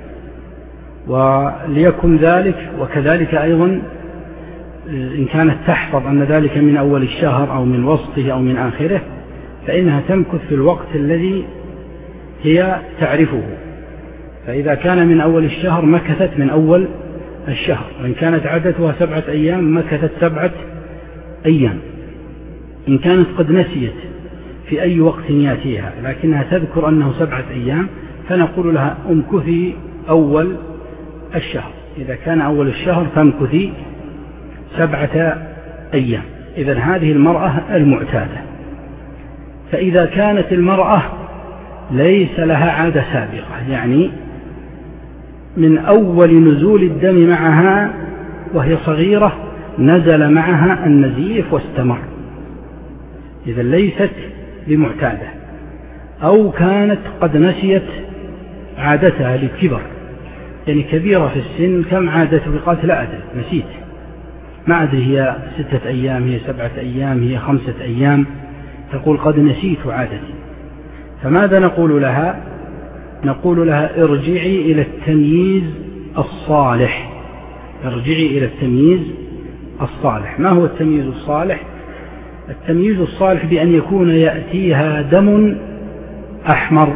وليكن ذلك. وكذلك أيضا إن كانت تحفظ أن ذلك من أول الشهر أو من وسطه أو من آخره فإنها تمكث في الوقت الذي هي تعرفه، فإذا كان من أول الشهر مكثت من أول الشهر، وإن كانت عادتها سبعة أيام مكثت سبعة أيام. إن كانت قد نسيت في أي وقت يأتيها لكنها تذكر أنه سبعة أيام فنقول لها امكثي أول الشهر، إذا كان أول الشهر فامكثي سبعة أيام. إذن هذه المرأة المعتادة. فإذا كانت المرأة ليس لها عادة سابقة، يعني من أول نزول الدم معها وهي صغيرة نزل معها النزيف واستمر، إذا ليست بمعتادة، أو كانت قد نسيت عادتها للكبر، يعني كبيرة في السن، كم عادته؟ قالت لا أدري، نسيت، ما أدري هي ستة أيام، هي سبعة أيام، هي خمسة أيام، تقول قد نسيت عادتي. فماذا نقول لها؟ نقول لها ارجعي إلى التمييز الصالح، ارجعي إلى التمييز الصالح. ما هو التمييز الصالح؟ التمييز الصالح بأن يكون يأتيها دم أحمر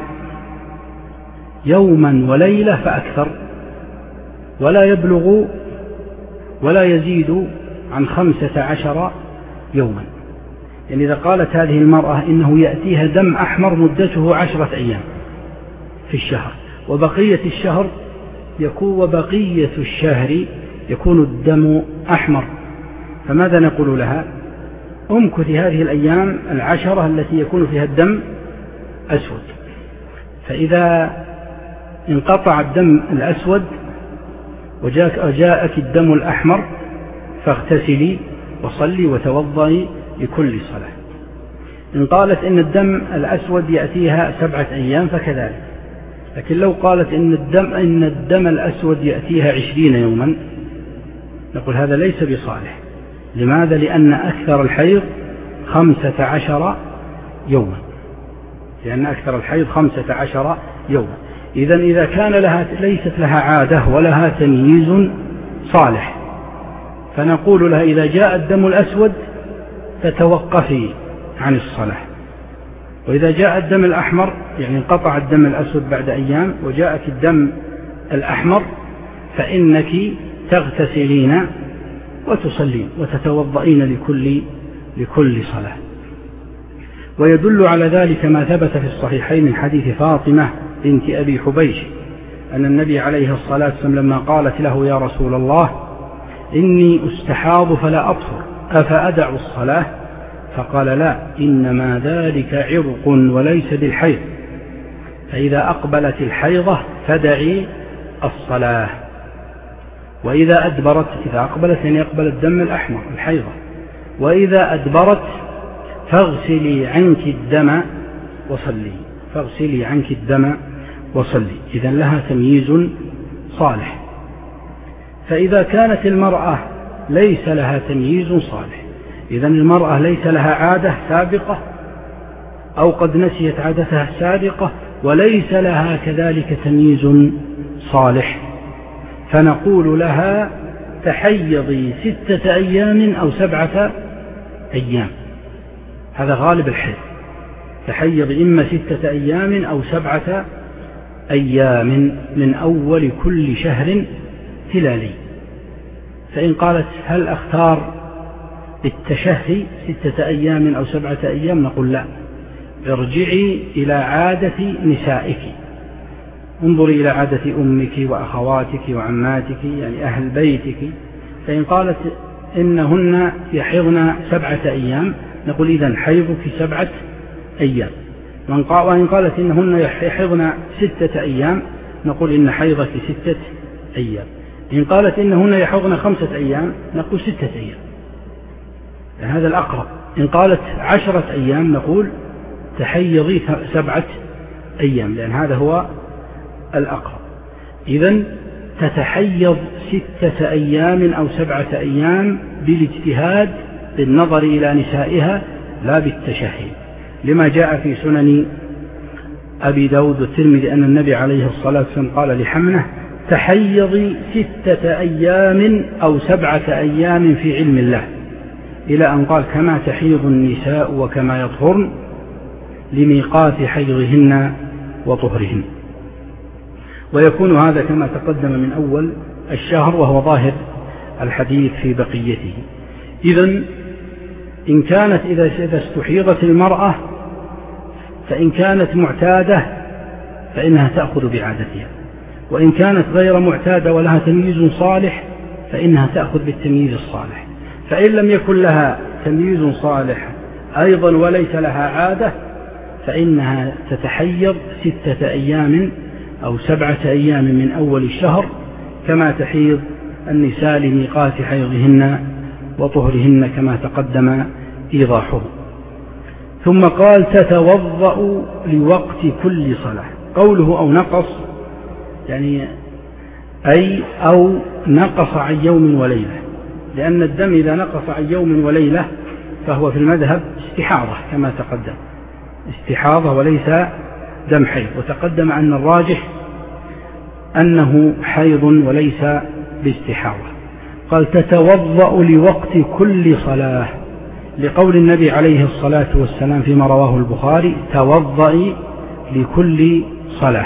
يوما وليلة فأكثر، ولا يبلغ ولا يزيد عن خمسة عشر يوما. يعني إذا قالت هذه المرأة إنه يأتيها دم أحمر مدته عشرة أيام في الشهر، وبقية الشهر يكون وبقية الشهر يكون الدم أحمر، فماذا نقول لها؟ أمكث هذه الأيام العشرة التي يكون فيها الدم أسود، فإذا انقطع الدم الأسود وجاءك الدم الأحمر فاغتسلي وصلي وتوضئي لكل صلاة. إن قالت إن الدم الأسود يأتيها سبعة أيام فكذلك، لكن لو قالت إن الدم, إن الدم الأسود يأتيها عشرين يوما نقول هذا ليس بصالح. لماذا؟ لأن أكثر الحيض خمسة عشر يوما، لأن أكثر الحيض خمسة عشر يوما. إذن إذا كان لها ليست لها عادة ولها تمييز صالح، فنقول لها إذا جاء الدم الأسود فتوقفي عن الصلاة، وإذا جاء الدم الأحمر، يعني انقطع الدم الأسود بعد أيام وجاءك الدم الأحمر، فإنك تغتسلين وتصلين وتتوضئين لكل لكل صلاة. ويدل على ذلك ما ثبت في الصحيحين من حديث فاطمة بنت أبي حبيش أن النبي عليه الصلاة والسلام لما قالت له يا رسول الله إني أستحاض فلا أطهر أفأدع الصلاة؟ فقال لا، إنما ذلك عرق وليس بالحيض، فإذا أقبلت الحيضة فدعي الصلاة، وإذا أدبرت، إذا أقبلت يعني يقبل الدم الأحمر الحيضة، وإذا أدبرت فاغسلي عنك الدم وصلي، فاغسلي عنك الدم وصلي. إذن لها تمييز صالح. فإذا كانت المرأة ليس لها تمييز صالح، إذن المرأة ليس لها عادة سابقة أو قد نسيت عادتها السابقة وليس لها كذلك تمييز صالح، فنقول لها تحيضي ستة أيام أو سبعة أيام، هذا غالب الحيض، تحيض إما ستة أيام أو سبعة أيام من أول كل شهر هلالي. فإن قالت هل أختار بالتشهي ستة أيام أو سبعة أيام؟ نقول لا، ارجعي إلى عادة نسائك، انظري إلى عادة أمك وأخواتك وعماتك، يعني أهل بيتك. فإن قالت إنهن يحضن سبعة أيام نقول إذن حيضك سبعة أيام. وإن قالت إنهن يحضن ستة أيام نقول إن حيضك ستة أيام. إن قالت إنهن يحضن خمسة أيام نقول ستة أيام، يعني هذا الأقرب. إن قالت عشرة أيام نقول تحيضي سبعة أيام، لأن هذا هو الأقرب. إذن تتحيض ستة أيام أو سبعة أيام بالاجتهاد بالنظر إلى نسائها لا بالتشهي، لما جاء في سنن أبي داود والترمذي أن النبي عليه الصلاة والسلام قال لحمنة تحيضي ستة أيام أو سبعة أيام في علم الله، إلى أن قال كما تحيض النساء وكما يطهرن لميقات حيضهن وطهرهن. ويكون هذا كما تقدم من أول الشهر، وهو ظاهر الحديث في بقيته. إذن إن كانت إذا استحيضت المرأة فإن كانت معتادة فإنها تأخذ بعادتها، وإن كانت غير معتادة ولها تمييز صالح فإنها تأخذ بالتمييز الصالح. فإن لم يكن لها تمييز صالح أيضا وليس لها عادة فإنها تتحيض ستة أيام أو سبعة أيام من أول الشهر كما تحيض النساء لميقات حيضهن وطهرهن كما تقدم إيضاحه. ثم قال تتوضأ لوقت كل صلاة. قوله أو نقص يعني أي أو نقص عن يوم وليلة، لأن الدم إذا نقص عن يوم وليلة فهو في المذهب استحاضة كما تقدم، استحاضة وليس دم حيض، وتقدم أن الراجح أنه حيض وليس باستحاضة. قال تتوضأ لوقت كل صلاة، لقول النبي عليه الصلاة والسلام فيما رواه البخاري توضئي لكل صلاة.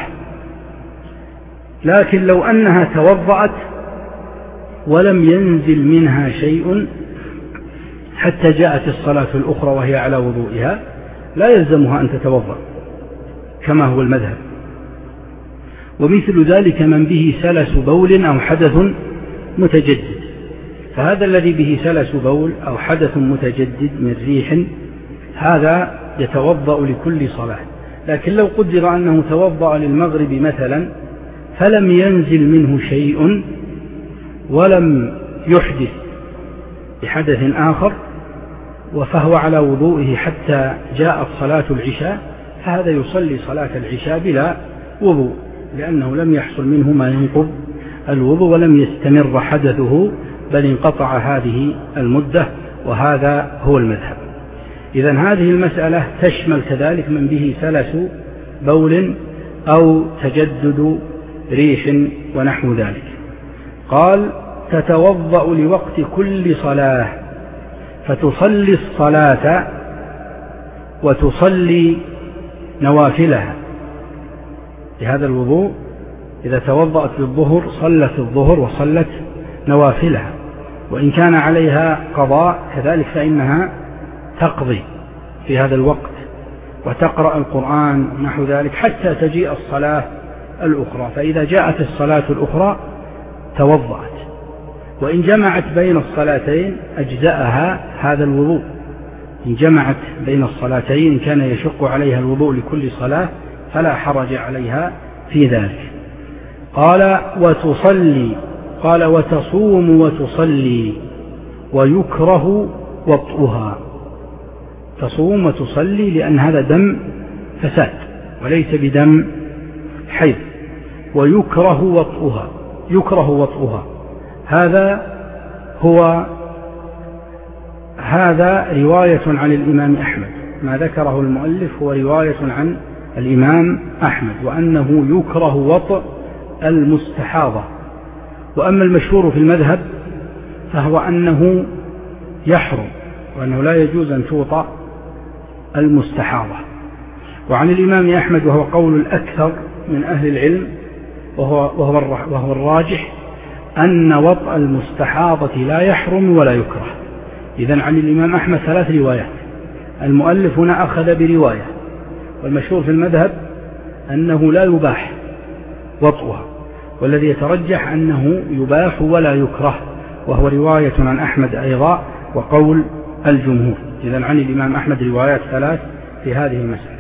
لكن لو أنها توضأت ولم ينزل منها شيء حتى جاءت الصلاة الأخرى وهي على وضوئها لا يلزمها أن تتوضأ كما هو المذهب. ومثل ذلك من به سلس بول أو حدث متجدد، فهذا الذي به سلس بول أو حدث متجدد من ريح هذا يتوضأ لكل صلاة. لكن لو قدر أنه توضأ للمغرب مثلا فلم ينزل منه شيء ولم يحدث بحدث آخر فهو على وضوئه حتى جاءت صلاة العشاء، فهذا يصلي صلاة العشاء بلا وضوء، لأنه لم يحصل منه ما ينقض الوضوء ولم يستمر حدثه بل انقطع هذه المدة، وهذا هو المذهب. إذن هذه المسألة تشمل كذلك من به سلس بول أو تجدد ريح ونحو ذلك. قال تتوضأ لوقت كل صلاة، فتصلي الصلاة وتصلي نوافلها بهذا الوضوء. إذا توضأت للظهر صلت الظهر وصلت نوافلها، وإن كان عليها قضاء كذلك فإنها تقضي في هذا الوقت وتقرأ القرآن ونحو ذلك حتى تجيء الصلاة الأخرى. فإذا جاءت الصلاة الأخرى توضأت، وإن جمعت بين الصلاتين أجزأها هذا الوضوء. إن جمعت بين الصلاتين إن كان يشق عليها الوضوء لكل صلاة فلا حرج عليها في ذلك. قال وتصلي، قال وتصوم وتصلي ويكره وطئها. تصوم وتصلي لأن هذا دم فساد وليس بدم حيض. ويكره وطئها، يكره وطئها هذا هو هذا رواية عن الإمام أحمد، ما ذكره المؤلف هو رواية عن الإمام أحمد، وأنه يكره وطئ المستحاضة. وأما المشهور في المذهب فهو أنه يحرم، وأنه لا يجوز أن توطأ المستحاضة. وعن الإمام أحمد وهو قول الأكثر من أهل العلم وهو, وهو, وهو الراجح أن وطأ المستحاضة لا يحرم ولا يكره. إذن عن الإمام أحمد ثلاث روايات، المؤلف هنا أخذ برواية، والمشهور في المذهب أنه لا يباح وطئها، والذي يترجح أنه يباح ولا يكره، وهو رواية عن أحمد أيضا وقول الجمهور. إذن عن الإمام أحمد روايات ثلاث في هذه المسألة.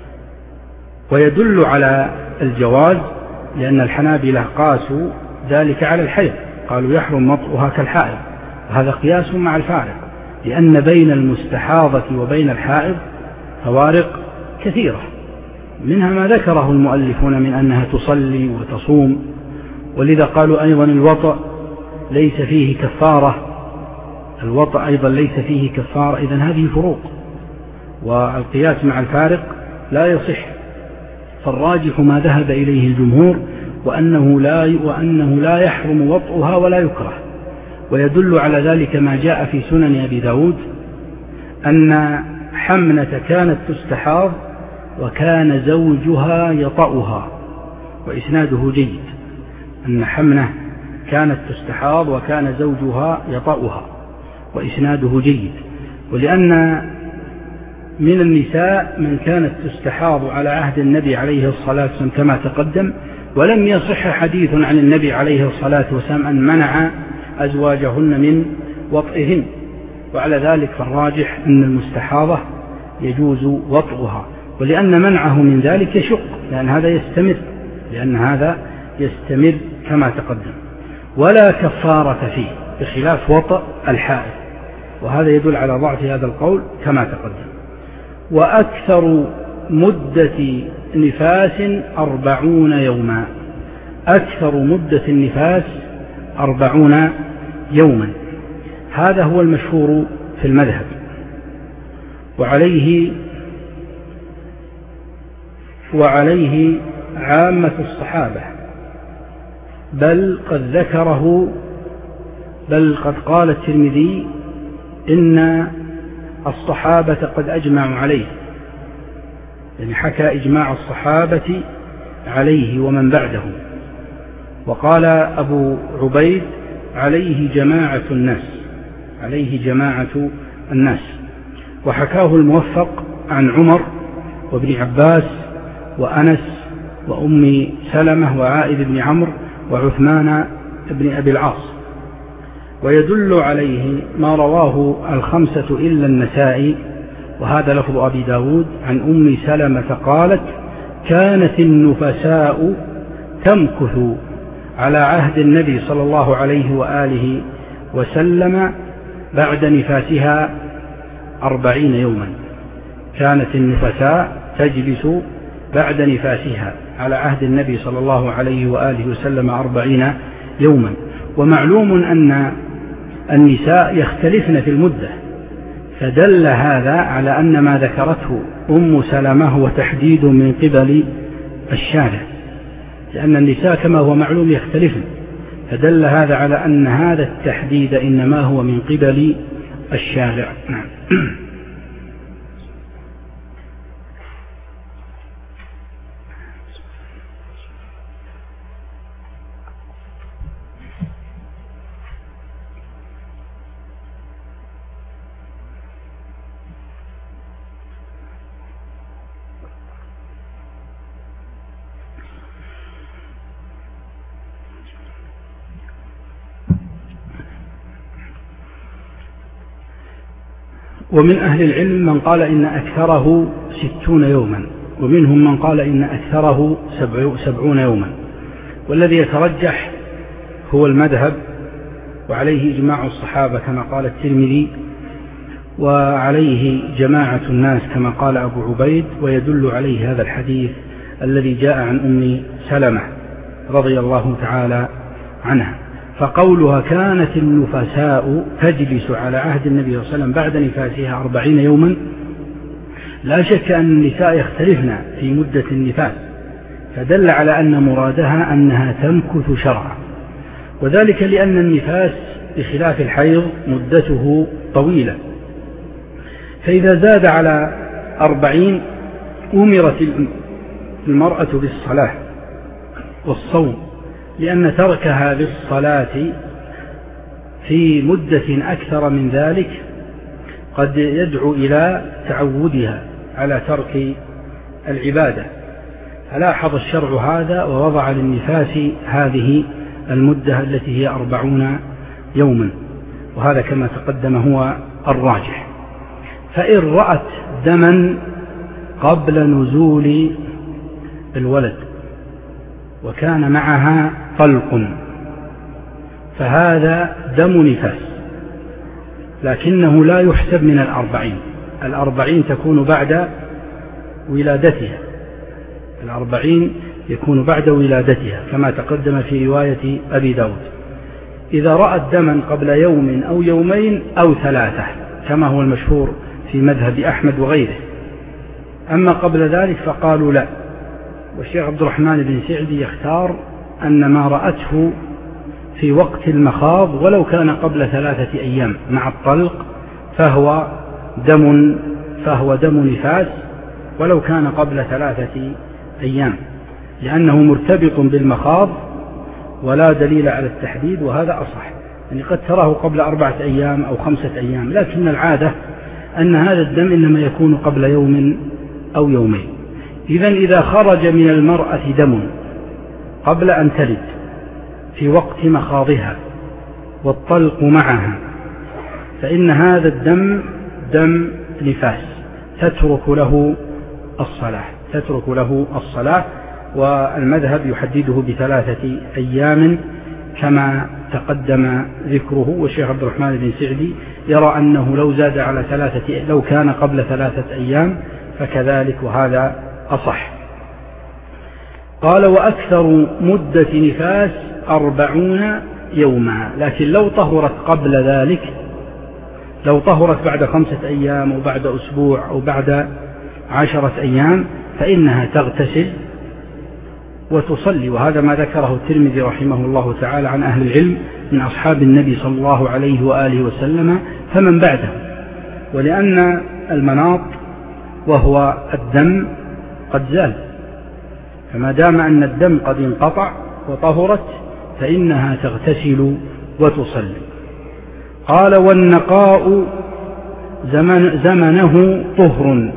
ويدل على الجواز لأن الحنابلة قاسوا ذلك على الحيض، قالوا يحرم وطئها كالحائض، وهذا قياس مع الفارق، لأن بين المستحاضة وبين الحائض فوارق كثيرة، منها ما ذكره المؤلفون من أنها تصلي وتصوم، ولذا قالوا أيضا الوطأ ليس فيه كفارة، الوطأ أيضا ليس فيه كفارة. إذن هذه فروق، والقياس مع الفارق لا يصح. فالراجح ما ذهب إليه الجمهور وأنه لا, وأنه لا يحرم وطئها ولا يكره. ويدل على ذلك ما جاء في سنن أبي داود أن حمنة كانت تستحاض وكان زوجها يطأها، وإسناده جيد، أن حمنة كانت تستحاض وكان زوجها يطأها، وإسناده جيد. ولأن من النساء من كانت تستحاض على عهد النبي عليه الصلاة والسلام كما تقدم، ولم يصح حديث عن النبي عليه الصلاة والسلام أن منع أزواجهن من وطئهن، وعلى ذلك فالراجح أن المستحاضة يجوز وطئها، ولأن منعه من ذلك يشق، لأن هذا يستمر لأن هذا يستمر كما تقدم. ولا كفارة فيه بخلاف وطئ الحائض، وهذا يدل على ضعف هذا القول كما تقدم. وأكثر مدة نفاس أربعون يوما، أكثر مدة النفاس أربعون يوما، هذا هو المشهور في المذهب، وعليه وعليه عامة الصحابة، بل قد ذكره بل قد قال الترمذي إن الصحابة قد أجمعوا عليه، يعني حكى إجماع الصحابة عليه ومن بعدهم. وقال أبو عبيد عليه جماعة الناس، عليه جماعة الناس. وحكاه الموفق عن عمر وابن عباس وأنس وأم سلمة وعائد بن عمرو وعثمان بن أبي العاص. ويدل عليه ما رواه الخمسة إلا النسائي، وهذا لفظ أبي داود، عن أم سلمة قالت: كانت النفساء تمكث على عهد النبي صلى الله عليه وآله وسلم بعد نفاسها أربعين يوما. كانت النفساء تجلس بعد نفاسها على عهد النبي صلى الله عليه وآله وسلم أربعين يوما. ومعلوم أن النساء يختلفن في المدة، فدل هذا على أن ما ذكرته أم سلمة هو تحديد من قبل الشارع، لأن النساء كما هو معلوم يختلفن، فدل هذا على أن هذا التحديد إنما هو من قبل الشارع. نعم. ومن أهل العلم من قال إن أكثره ستون يوما، ومنهم من قال إن أكثره سبعون يوما، والذي يترجح هو المذهب، وعليه إجماع الصحابة كما قال الترمذي، وعليه جماعة الناس كما قال أبو عبيد. ويدل عليه هذا الحديث الذي جاء عن أم سلمة رضي الله تعالى عنها. فقولها كانت النفساء تجلس على عهد النبي صلى الله عليه وسلم بعد نفاسها أربعين يوما، لا شك أن النساء يختلفن في مدة النفاس، فدل على أن مرادها أنها تمكث شرعا، وذلك لأن النفاس بخلاف الحيض مدته طويلة، فإذا زاد على أربعين أمرت المرأة بالصلاة والصوم، لأن تركها بالصلاة في مدة أكثر من ذلك قد يدعو إلى تعودها على ترك العبادة. فلاحظ الشرع هذا ووضع للنفاس هذه المدة التي هي أربعون يوما، وهذا كما تقدم هو الراجح. فإن رأت دما قبل نزول الولد وكان معها طلق فهذا دم نفاس، لكنه لا يحسب من الأربعين. الأربعين تكون بعد ولادتها، الأربعين يكون بعد ولادتها كما تقدم في رواية أبي داود. إذا رأت دما قبل يوم أو يومين أو ثلاثة كما هو المشهور في مذهب أحمد وغيره. أما قبل ذلك فقالوا لا، والشيخ عبد الرحمن بن سعدي يختار أن ما رأته في وقت المخاض ولو كان قبل ثلاثة أيام مع الطلق فهو دم فهو دم نفاس ولو كان قبل ثلاثة أيام، لأنه مرتبط بالمخاض ولا دليل على التحديد، وهذا أصح. يعني قد تراه قبل أربعة أيام أو خمسة أيام، لكن العادة أن هذا الدم إنما يكون قبل يوم أو يومين. إذن إذا خرج من المرأة دم قبل أن تلد في وقت مخاضها والطلق معها فإن هذا الدم دم نفاس تترك له الصلاة تترك له الصلاة والمذهب يحدده بثلاثة أيام كما تقدم ذكره. والشيخ عبد الرحمن بن سعدي يرى أنه لو زاد على ثلاثة لو كان قبل ثلاثة أيام فكذلك، وهذا أصح. قال وأكثر مدة نفاس أربعون يوما، لكن لو طهرت قبل ذلك، لو طهرت بعد خمسة أيام أو بعد أسبوع أو بعد عشرة أيام فإنها تغتسل وتصلي، وهذا ما ذكره الترمذي رحمه الله تعالى عن أهل العلم من أصحاب النبي صلى الله عليه وآله وسلم فمن بعده. ولأن المناط وهو الدم قد زال، فما دام أن الدم قد انقطع وطهرت فإنها تغتسل وتصلي. قال والنقاء زمن زمنه طهر،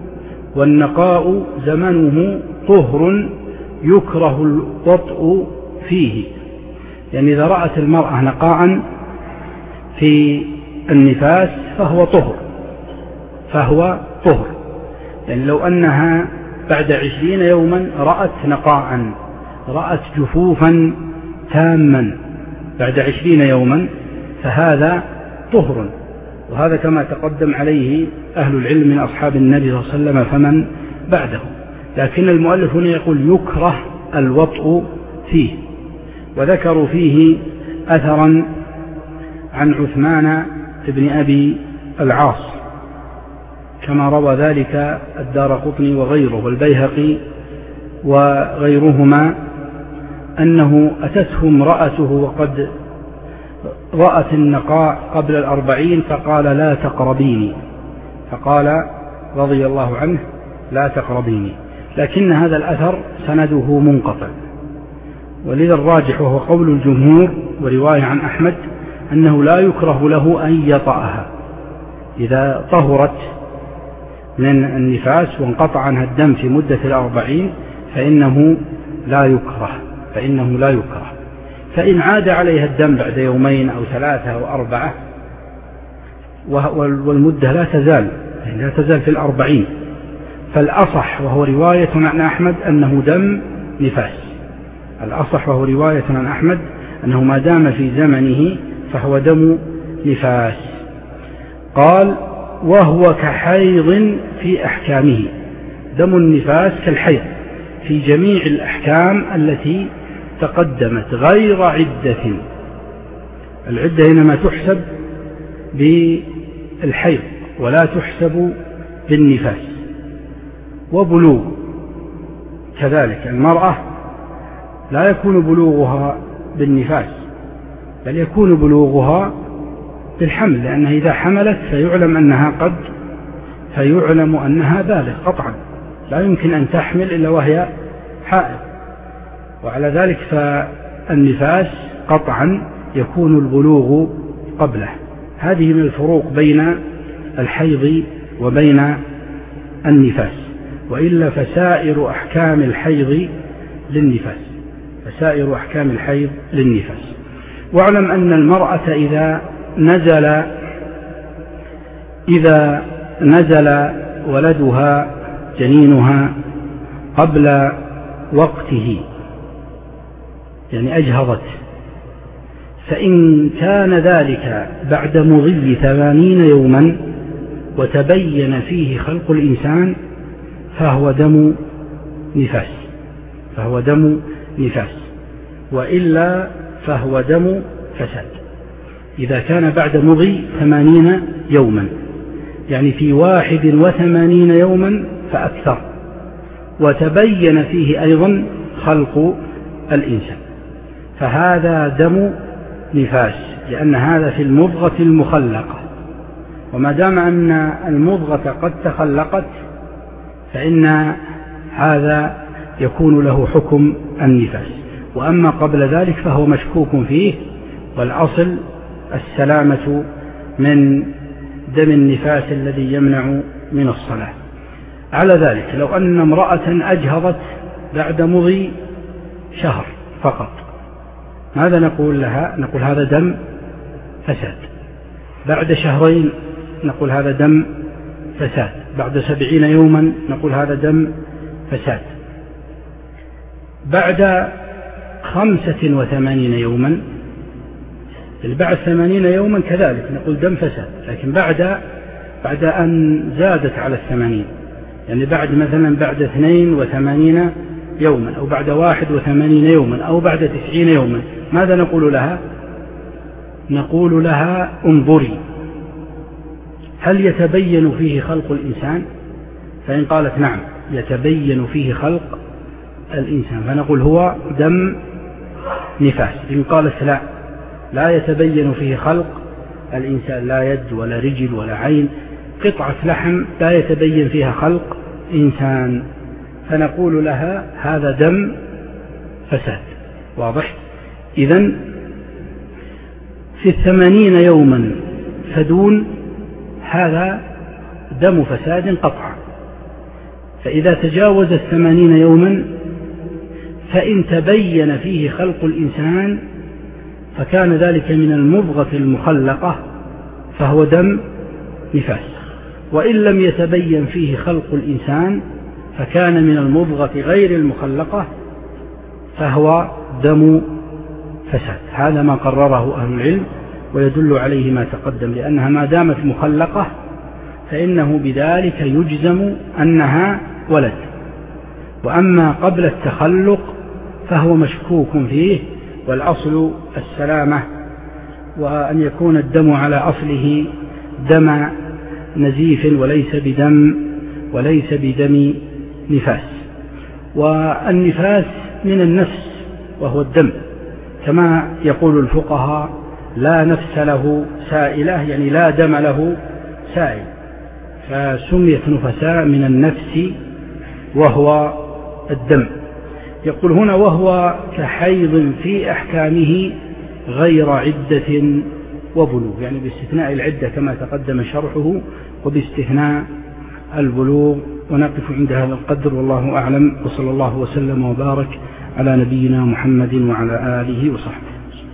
والنقاء زمنه طهر يكره الوطء فيه، يعني إذا رأت المرأة نقاء في النفاس فهو طهر، فهو طهر يعني لو أنها بعد عشرين يوما رأت نقاء، رأت جفوفا تاما بعد عشرين يوما فهذا طهر، وهذا كما تقدم عليه أهل العلم من أصحاب النبي صلى الله عليه وسلم فمن بعده. لكن المؤلف هنا يقول يكره الوطء فيه، وذكروا فيه أثرا عن عثمان بن أبي العاص كما روى ذلك الدارقطني وغيره والبيهقي وغيرهما، أنه أتته امرأته وقد رأت النقاء قبل الأربعين فقال لا تقربيني، فقال رضي الله عنه لا تقربيني، لكن هذا الأثر سنده منقطع، ولذا الراجح وهو قول الجمهور ورواية عن أحمد أنه لا يكره له أن يطأها إذا طهرت من النفاس وانقطع عنها الدم في مدة الأربعين فإنه لا يكره فإنه لا يكره فإن عاد عليها الدم بعد يومين أو ثلاثة أو أربعة والمدة لا تزال لا تزال في الأربعين، فالأصح وهو رواية عن أحمد أنه دم نفاس، الأصح وهو رواية عن أحمد أنه ما دام في زمنه فهو دم نفاس. قال وهو كحيض في أحكامه، دم النفاس كالحيض في جميع الأحكام التي تقدمت غير عدة، العدة إنما تحسب بالحيض ولا تحسب بالنفاس. وبلوغ كذلك، المرأة لا يكون بلوغها بالنفاس بل يكون بلوغها بالحمل، لأنها إذا حملت فيعلم أنها قد فيعلم أنها بالغ قطعا، لا يمكن أن تحمل إلا وهي حائض، وعلى ذلك فالنفاس قطعا يكون البلوغ قبله. هذه من الفروق بين الحيض وبين النفاس، وإلا فسائر أحكام الحيض للنفاس فسائر أحكام الحيض للنفاس. واعلم أن المرأة إذا نزل إذا نزل ولدها جنينها قبل وقته يعني أجهضت، فإن كان ذلك بعد مضي ثمانين يوما وتبين فيه خلق الإنسان فهو دم نفاس فهو دم نفاس وإلا فهو دم فساد. إذا كان بعد مضي ثمانين يوما يعني في واحد وثمانين يوما فأكثر وتبين فيه أيضا خلق الإنسان فهذا دم نفاس، لأن هذا في المضغة المخلقة، وما دام أن المضغة قد تخلقت فإن هذا يكون له حكم النفاس. وأما قبل ذلك فهو مشكوك فيه، والأصل السلامة من دم النفاس الذي يمنع من الصلاة. على ذلك لو أن امرأة أجهضت بعد مضي شهر فقط ماذا نقول لها؟ نقول هذا دم فساد. بعد شهرين نقول هذا دم فساد. بعد سبعين يوما نقول هذا دم فساد. بعد خمسة وثمانين يوما اللي بعد ثمانين يوما كذلك نقول دم فساد، لكن بعد بعد أن زادت على الثمانين، يعني بعد مثلا بعد اثنين وثمانين يوما أو بعد واحد وثمانين يوما أو بعد تسعين يوما، ماذا نقول لها؟ نقول لها انظري هل يتبين فيه خلق الإنسان؟ فإن قالت نعم يتبين فيه خلق الإنسان فنقول هو دم نفاس. إن قالت لا لا يتبين فيه خلق الإنسان، لا يد ولا رجل ولا عين، قطعة لحم لا يتبين فيها خلق إنسان، فنقول لها هذا دم فساد. واضح؟ إذن في الثمانين يوما فدون هذا دم فساد قطعا. فإذا تجاوز الثمانين يوما فإن تبين فيه خلق الإنسان فكان ذلك من المضغة المخلقة فهو دم نفاس، وإن لم يتبين فيه خلق الإنسان فكان من المضغة غير المخلقة فهو دم فساد. هذا ما قرره أهل العلم ويدل عليه ما تقدم، لأنها ما دامت مخلقة فإنه بذلك يجزم أنها ولد، وأما قبل التخلق فهو مشكوك فيه، والأصل السلامة، وأن يكون الدم على أصله دم نزيف وليس بدم وليس بدم نفاس. والنفاس من النفس وهو الدم، كما يقول الفقهاء لا نفس له سائلة، يعني لا دم له سائل، فسميت نفساء من النفس وهو الدم. يقول هنا وهو كحيض في أحكامه غير عدة وبلوغ، يعني باستثناء العدة كما تقدم شرحه وباستثناء البلوغ. ونقف عند هذا القدر والله أعلم، وصلى الله وسلم وبارك على نبينا محمد وعلى آله وصحبه.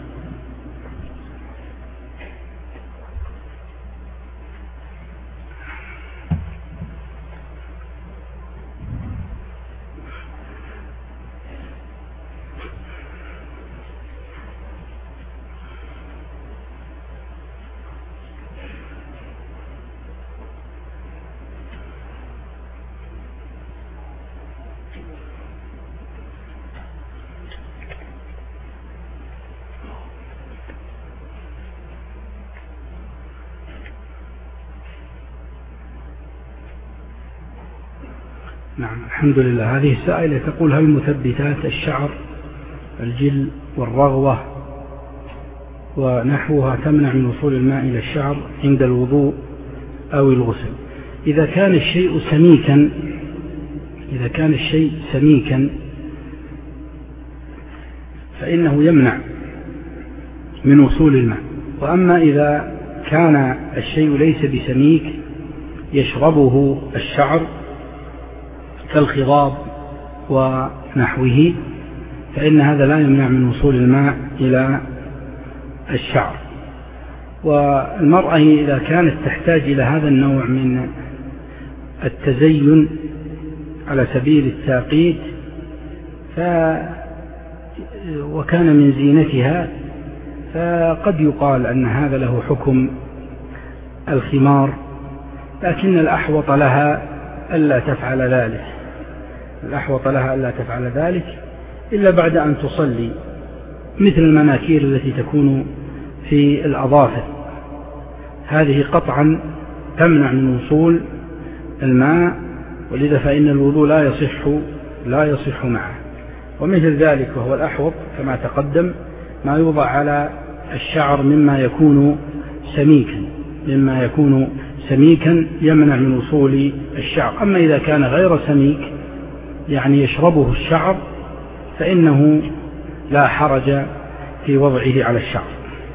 نعم، الحمد لله. هذه السائلة تقول هل مثبتات الشعر الجل والرغوة ونحوها تمنع من وصول الماء إلى الشعر عند الوضوء أو الغسل؟ إذا كان الشيء سميكا إذا كان الشيء سميكا فإنه يمنع من وصول الماء، وأما إذا كان الشيء ليس بسميك يشربه الشعر كالخضاب ونحوه فإن هذا لا يمنع من وصول الماء إلى الشعر. والمرأة إذا كانت تحتاج إلى هذا النوع من التزين على سبيل التاقيت ف وكان من زينتها فقد يقال أن هذا له حكم الخمار، لكن الأحوط لها ألا تفعل ذلك الأحوط لها ألا تفعل ذلك إلا بعد أن تصلي، مثل المناكير التي تكون في الأظافر، هذه قطعا تمنع من وصول الماء، ولذا فإن الوضوء لا يصح لا يصح معه. ومثل ذلك وهو الأحوط كما تقدم ما يوضع على الشعر مما يكون سميكا مما يكون سميكا يمنع من وصول الشعر. أما إذا كان غير سميك يعني يشربه الشعر فإنه لا حرج في وضعه على الشعر.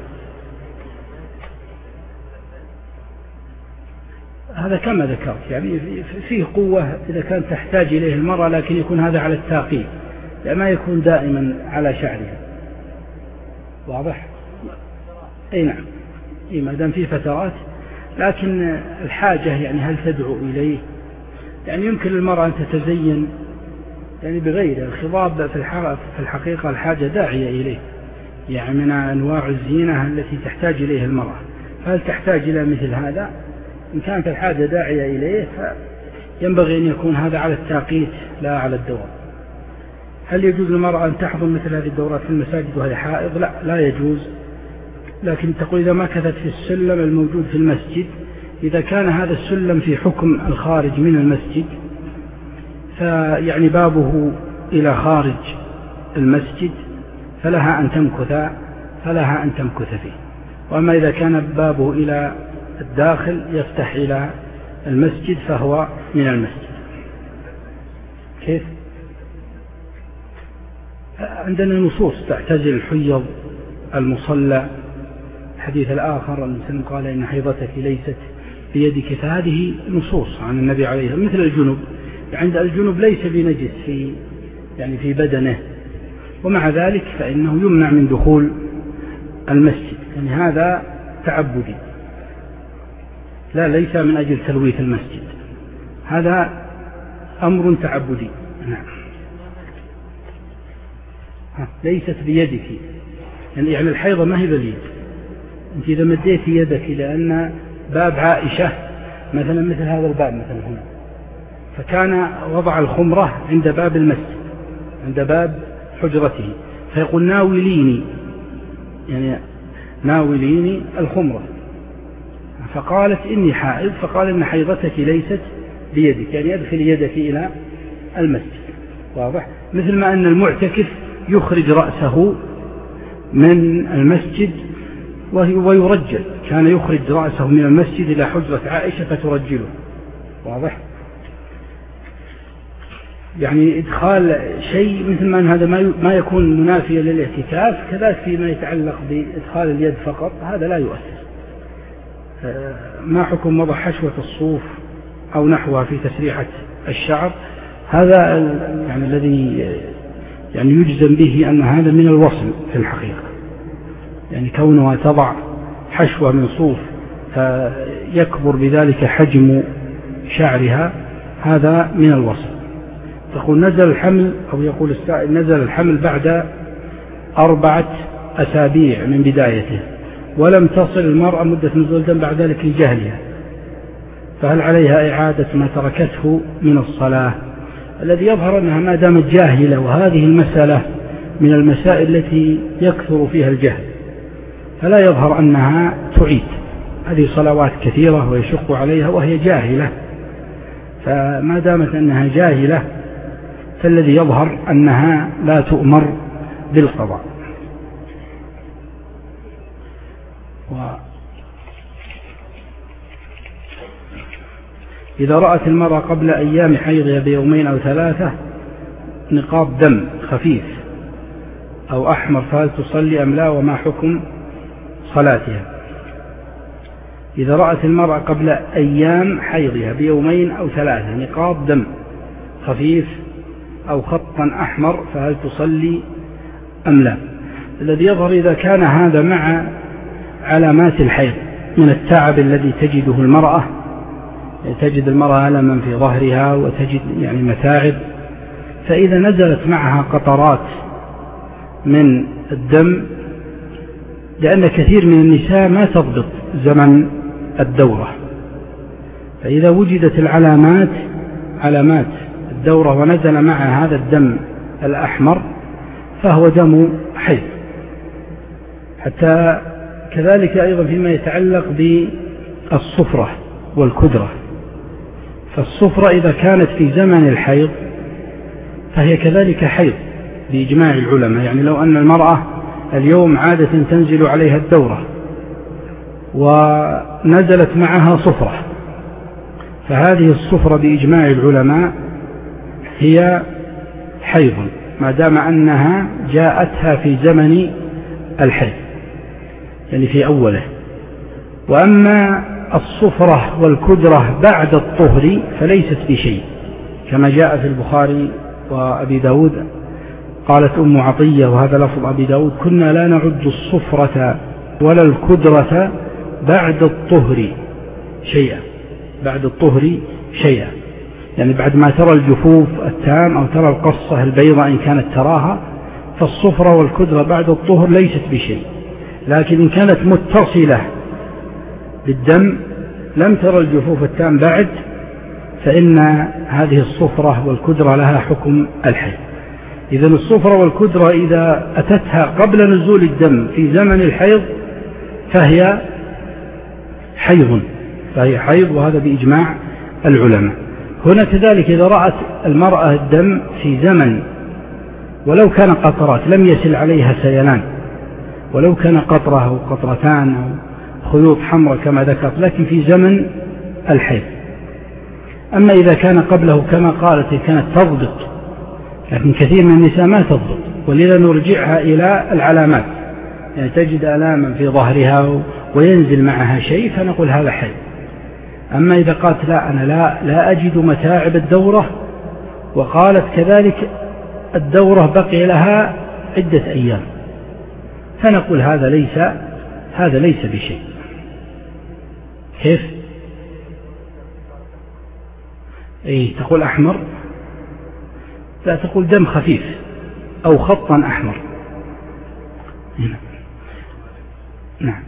هذا كما ذكرت يعني فيه قوة إذا كانت تحتاج إليه المرأة، لكن يكون هذا على التاقيت، لا ما يكون دائما على شعرها. واضح؟ أي نعم، إيه ما دام فيه فترات، لكن الحاجة يعني هل تدعو إليه؟ يعني يمكن للمرأة أن تتزين يعني بغير الخضاب في الحقيقة الحاجة داعية إليه، يعني من أنواع الزينة التي تحتاج إليها المرأة. هل تحتاج إلى مثل هذا؟ إن كانت الحاجة داعية إليه فينبغي أن يكون هذا على التاقيت لا على الدوام. هل يجوز للمرأة أن تحضر مثل هذه الدورات في المساجد وهي حائض؟ لا، لا يجوز. لكن تقول إذا مكثت في السلم الموجود في المسجد، إذا كان هذا السلم في حكم الخارج من المسجد فيعني بابه إلى خارج المسجد فلها أن تمكث فلها أن تمكث فيه. وأما إذا كان بابه إلى الداخل يفتح إلى المسجد فهو من المسجد. كيف؟ عندنا نصوص تعتزل الحيض المصلى. الحديث الآخر المسلم قال إن حيضتك ليست بيدك، فهذه نصوص عن النبي عليه الصلاة والسلام. مثل الجنوب، عند الجنوب ليس بنجس في يعني في بدنه، ومع ذلك فإنه يمنع من دخول المسجد، يعني هذا تعبدي، لا ليس من أجل تلويث المسجد، هذا أمر تعبدي. نعم. ليست بيدك، يعني الحيضة ما هي باليد. أنت إذا مديت يدك لأن باب عائشة مثلا مثل هذا الباب مثلا هنا، فكان وضع الخمرة عند باب المسجد عند باب حجرته، فيقول ناوليني، يعني ناوليني الخمرة، فقالت إني حائض، فقال إن حيضتك ليست بيدك، يعني يدخل يدك إلى المسجد. واضح؟ مثل ما أن المعتكف يخرج رأسه من المسجد ويرجل، كان يخرج رأسه من المسجد إلى حجرة عائشة فترجله. واضح؟ يعني إدخال شيء مثل ما أن هذا ما يكون منافيا للاعتكاف، كذلك فيما يتعلق بإدخال اليد فقط هذا لا يؤثر. ما حكم وضع حشوة الصوف أو نحوها في تسريحة الشعر؟ هذا يعني الذي يعني يجزم به أن هذا من الوصل في الحقيقة، يعني كونها تضع حشوة من صوف فيكبر بذلك حجم شعرها، هذا من الوصل. تقول نزل الحمل، أو يقول السائل نزل الحمل بعد أربعة أسابيع من بدايته ولم تصل المرأة مدة نزول الدم بعد ذلك لجهلها، فهل عليها إعادة ما تركته من الصلاة؟ الذي يظهر أنها ما دامت جاهلة، وهذه المسألة من المسائل التي يكثر فيها الجهل، فلا يظهر أنها تعيد. هذه صلوات كثيرة ويشق عليها وهي جاهلة، فما دامت أنها جاهلة فالذي يظهر أنها لا تؤمر بالقضاء. و إذا رأت المرأة قبل أيام حيضها بيومين أو ثلاثة نقاط دم خفيف أو أحمر فهل تصلي أم لا، وما حكم صلاتها؟ إذا رأت المرأة قبل أيام حيضها بيومين أو ثلاثة نقاط دم خفيف أو خطا أحمر فهل تصلي أم لا؟ الذي يظهر إذا كان هذا مع علامات الحيض من التعب الذي تجده المرأة، تجد المرأة ألما في ظهرها وتجد يعني متاعب، فإذا نزلت معها قطرات من الدم، لأن كثير من النساء ما تضبط زمن الدورة، فإذا وجدت العلامات علامات الدورة ونزل معها هذا الدم الأحمر فهو دم حيض. حتى كذلك أيضا فيما يتعلق بالصفرة والكدرة، فالصفرة إذا كانت في زمن الحيض فهي كذلك حيض بإجماع العلماء. يعني لو أن المرأة اليوم عادة تنزل عليها الدورة ونزلت معها صفرة، فهذه الصفرة بإجماع العلماء هي حيض ما دام أنها جاءتها في زمن الحيض، يعني في أوله. وأما الصفرة والكدرة بعد الطهر فليست بشيء، كما جاء في البخاري وأبي داود قالت أم عطية وهذا لفظ أبي داود: كنا لا نعد الصفرة ولا الكدرة بعد الطهر شيئا، بعد الطهر شيئا، يعني بعد ما ترى الجفوف التام أو ترى القصة البيضاء إن كانت تراها، فالصفرة والكدرة بعد الطهر ليست بشيء، لكن إن كانت متصلة بالدم لم ترى الجفوف التام بعد فإن هذه الصفرة والكدرة لها حكم الحيض. إذا الصفرة والكدرة إذا أتتها قبل نزول الدم في زمن الحيض فهي حيض فهي حيض وهذا بإجماع العلماء. هنا كذلك إذا رأت المرأة الدم في زمن ولو كان قطرات لم يسل عليها سيلان، ولو كان قطرة أو قطرتان أو خيوط حمراء كما ذكرت، لكن في زمن الحيض. أما إذا كان قبله كما قالت كانت تضبط، لكن كثير من النساء ما تضبط، ولذا نرجعها إلى العلامات، يعني تجد آلاما في ظهرها وينزل معها شيء فنقول هذا حيض. أما إذا قالت لا أنا لا, لا أجد متاعب الدورة، وقالت كذلك الدورة بقي لها عدة أيام، فنقول هذا ليس هذا ليس بشيء. كيف؟ أي تقول أحمر؟ لا، تقول دم خفيف أو خطا أحمر. هنا. نعم.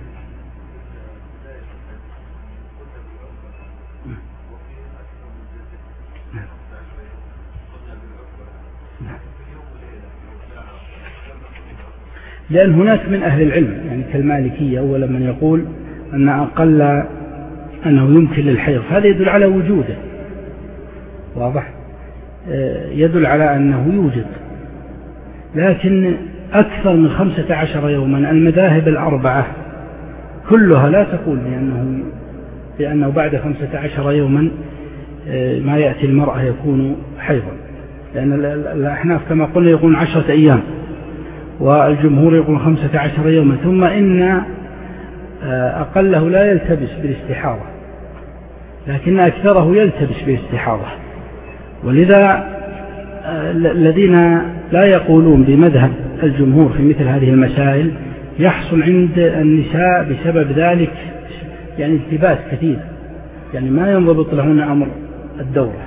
لأن هناك من أهل العلم يعني كالمالكية أولا من يقول أن أقل أنه يمكن للحيض، هذا يدل على وجوده، واضح، يدل على أنه يوجد. لكن أكثر من خمسة عشر يوما المذاهب الأربعة كلها لا تقول بأنه, بأنه بعد خمسة عشر يوما ما يأتي المرأة يكون حيضا، لأن الأحناف كما قلنا يقولون عشرة أيام، والجمهور يقول خمسة عشر يوما، ثم إن أقله لا يلتبس بالاستحاضة، لكن أكثره يلتبس بالاستحاضة. ولذا الذين لا يقولون بمذهب الجمهور في مثل هذه المسائل يحصل عند النساء بسبب ذلك يعني التباس كثير، يعني ما ينضبط لهن أمر الدورة.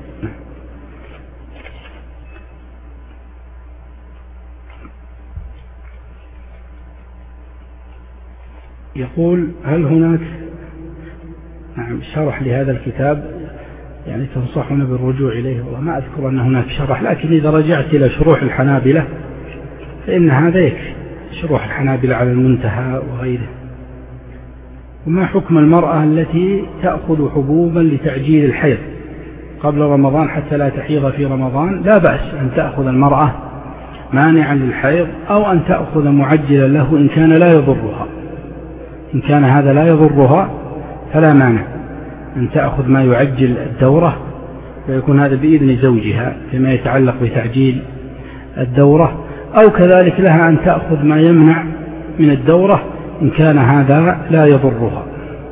يقول هل هناك نعم شرح لهذا الكتاب يعني تنصحنا بالرجوع إليه؟ والله ما أذكر أن هناك شرح، لكن إذا رجعت إلى شروح الحنابلة فإن هذا يكفي، شروح الحنابلة على المنتهى وغيره. وما حكم المرأة التي تأخذ حبوبا لتعجيل الحيض قبل رمضان حتى لا تحيض في رمضان؟ لا بأس أن تأخذ المرأة مانعا للحيض أو أن تأخذ معجلا له إن كان لا يضرها، إن كان هذا لا يضرها فلا مانع أن تأخذ ما يعجل الدورة، ويكون هذا بإذن زوجها فيما يتعلق بتعجيل الدورة، أو كذلك لها أن تأخذ ما يمنع من الدورة إن كان هذا لا يضرها.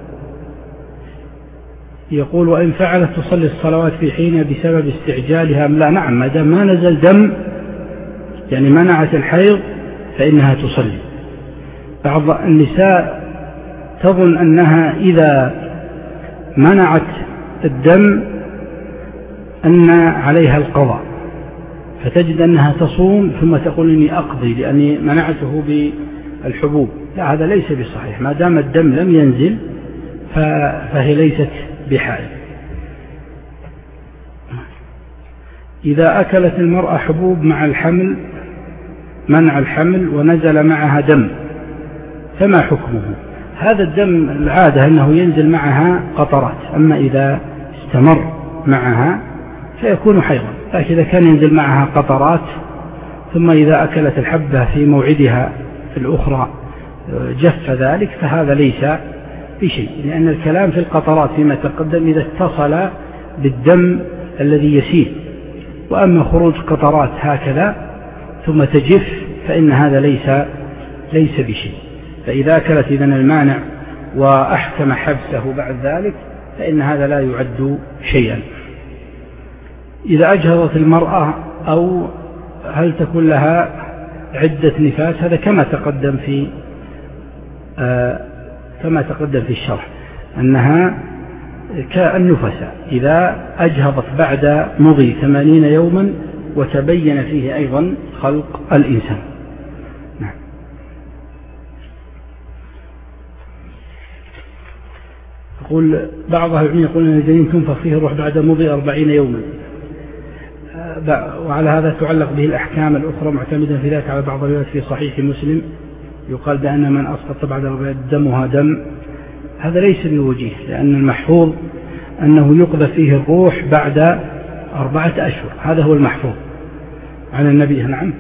يقول وإن فعلت تصلي الصلوات في حينها بسبب استعجالها أم لا؟ نعم، ما دام ما نزل دم يعني منعت الحيض فإنها تصلي. بعض النساء تظن أنها إذا منعت الدم أن عليها القضاء، فتجد أنها تصوم ثم تقول إني أقضي لأني منعته بالحبوب. لا، هذا ليس بصحيح، ما دام الدم لم ينزل فهي ليست بحائض. إذا أكلت المرأة حبوب مع الحمل منع الحمل ونزل معها دم فما حكمه؟ هذا الدم العادة أنه ينزل معها قطرات، أما إذا استمر معها فيكون حيضا. لكن إذا كان ينزل معها قطرات ثم إذا أكلت الحبة في موعدها في الأخرى جف ذلك فهذا ليس بشيء، لأن الكلام في القطرات فيما تقدم إذا اتصل بالدم الذي يسيل، وأما خروج قطرات هكذا ثم تجف فإن هذا ليس ليس بشيء. فإذا أكلت إذن المانع وأحكم حبسه بعد ذلك فإن هذا لا يعد شيئا. إذا أجهضت المرأة أو هل تكون لها عدة نفاس؟ هذا كما تقدم في آه كما تقدم في الشرح أنها كالنفساء إذا أجهضت بعد مضي ثمانين يوما وتبين فيه أيضا خلق الإنسان. نعم. يقول بعض أهل العلم يقول أن الجنين تنفخ فيه الروح بعد مضي أربعين يوما، وعلى هذا تعلق به الأحكام الأخرى معتمدا في ذلك على بعض الروايات في صحيح مسلم يقال بأن من أسقط بعد أربعين دمها دم. هذا ليس بوجيه، لأن المحفوظ أنه يقذف فيه الروح بعد أربعة أشهر، هذا هو المحفوظ عن النبي. نعم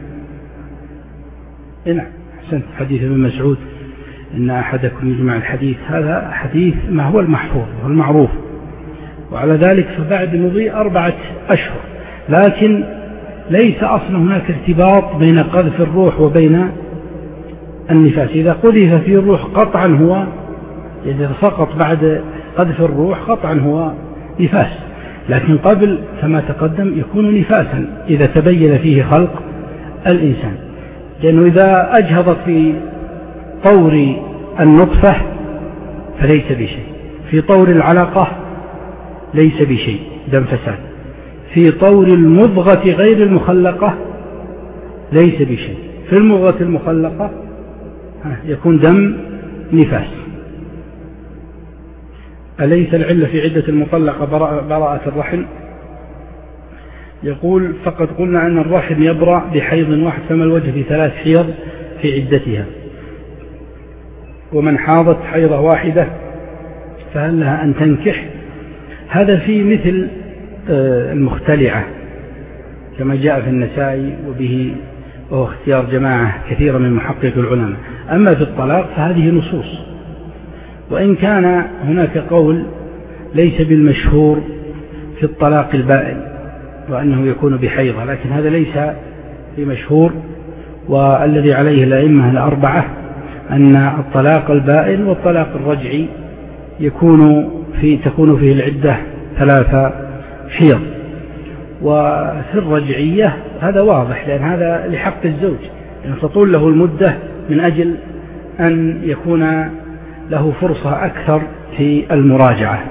نعم أحسنت. حديث ابن مسعود إن أحدكم يجمع الحديث، هذا حديث ما هو المحفوظ والمعروف، وعلى ذلك فبعد مضي أربعة أشهر. لكن ليس أصلا هناك ارتباط بين قذف الروح وبين النفاس. إذا قذف فيه الروح قطعا هو، إذا سقط بعد قذف الروح قطعا هو نفاس، لكن قبل كما تقدم يكون نفاسا إذا تبين فيه خلق الإنسان، لأنه إذا أجهضت في طور النطفة فليس بشيء، في طور العلاقة ليس بشيء دم فساد، في طور المضغة غير المخلقة ليس بشيء، في المضغة المخلقة يكون دم نفاس. أليس العلة في عدة المطلقة براءة الرحم؟ يقول فقد قلنا أن الرحم يبرأ بحيض واحد، فما الوجه في ثلاث حيض في عدتها؟ ومن حاضت حيضة واحدة فهل لها أن تنكح؟ هذا في مثل المختلعة كما جاء في النسائي وبه وهو اختيار جماعة كثيرة من محقق العلماء. أما في الطلاق فهذه نصوص، وإن كان هناك قول ليس بالمشهور في الطلاق البائن وأنه يكون بحيضة، لكن هذا ليس بمشهور، والذي عليه الأئمة الأربعة أن الطلاق البائن والطلاق الرجعي يكون في تكون فيه العدة ثلاثة حيض. وفي الرجعية هذا واضح، لأن هذا لحق الزوج، يعني تطول له المدة من أجل أن يكون له فرصة أكثر في المراجعة.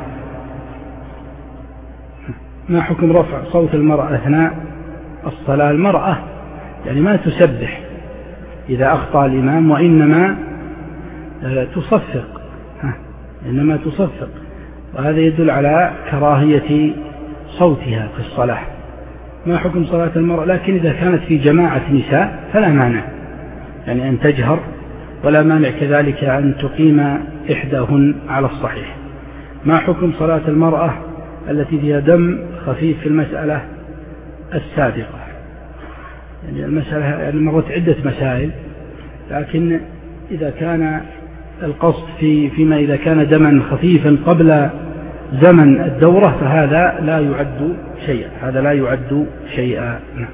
ما حكم رفع صوت المرأة أثناء الصلاة؟ المرأة يعني ما تسبح إذا أخطأ الإمام، وإنما تصفق، إنما تصفق، وهذا يدل على كراهية صوتها في الصلاة. ما حكم صلاة المرأة؟ لكن إذا كانت في جماعة نساء فلا مانع يعني أن تجهر، ولا مانع كذلك أن تقيم إحداهن على الصحيح. ما حكم صلاة المرأة التي فيها دم خفيف في المسألة السابقة؟ يعني المسألة يعني مرت عدة مسائل، لكن إذا كان القصد في فيما إذا كان دما خفيفا قبل زمن الدورة فهذا لا يعد شيئا، هذا لا يعد شيئا.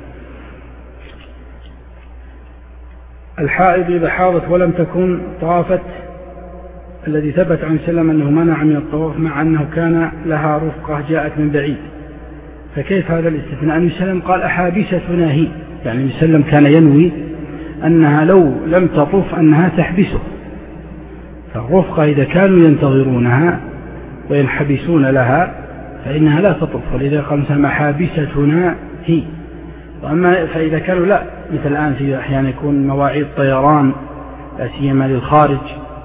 الحائض إذا حاضت ولم تكن طافت، الذي ثبت عن سلم أنه منع من الطواف مع أنه كان لها رفقة جاءت من بعيد، فكيف هذا الاستثناء؟ أن سلم قال أحابستنا هي، يعني سلم كان ينوي أنها لو لم تطوف أنها تحبسه، فالرفقة إذا كانوا ينتظرونها وينحبسون لها فإنها لا تطوف، ولذا قال سلم أحابستنا هي. وأما فإذا كانوا لا، مثل الآن في أحيانا يكون مواعيد طيران لا سيما للخارج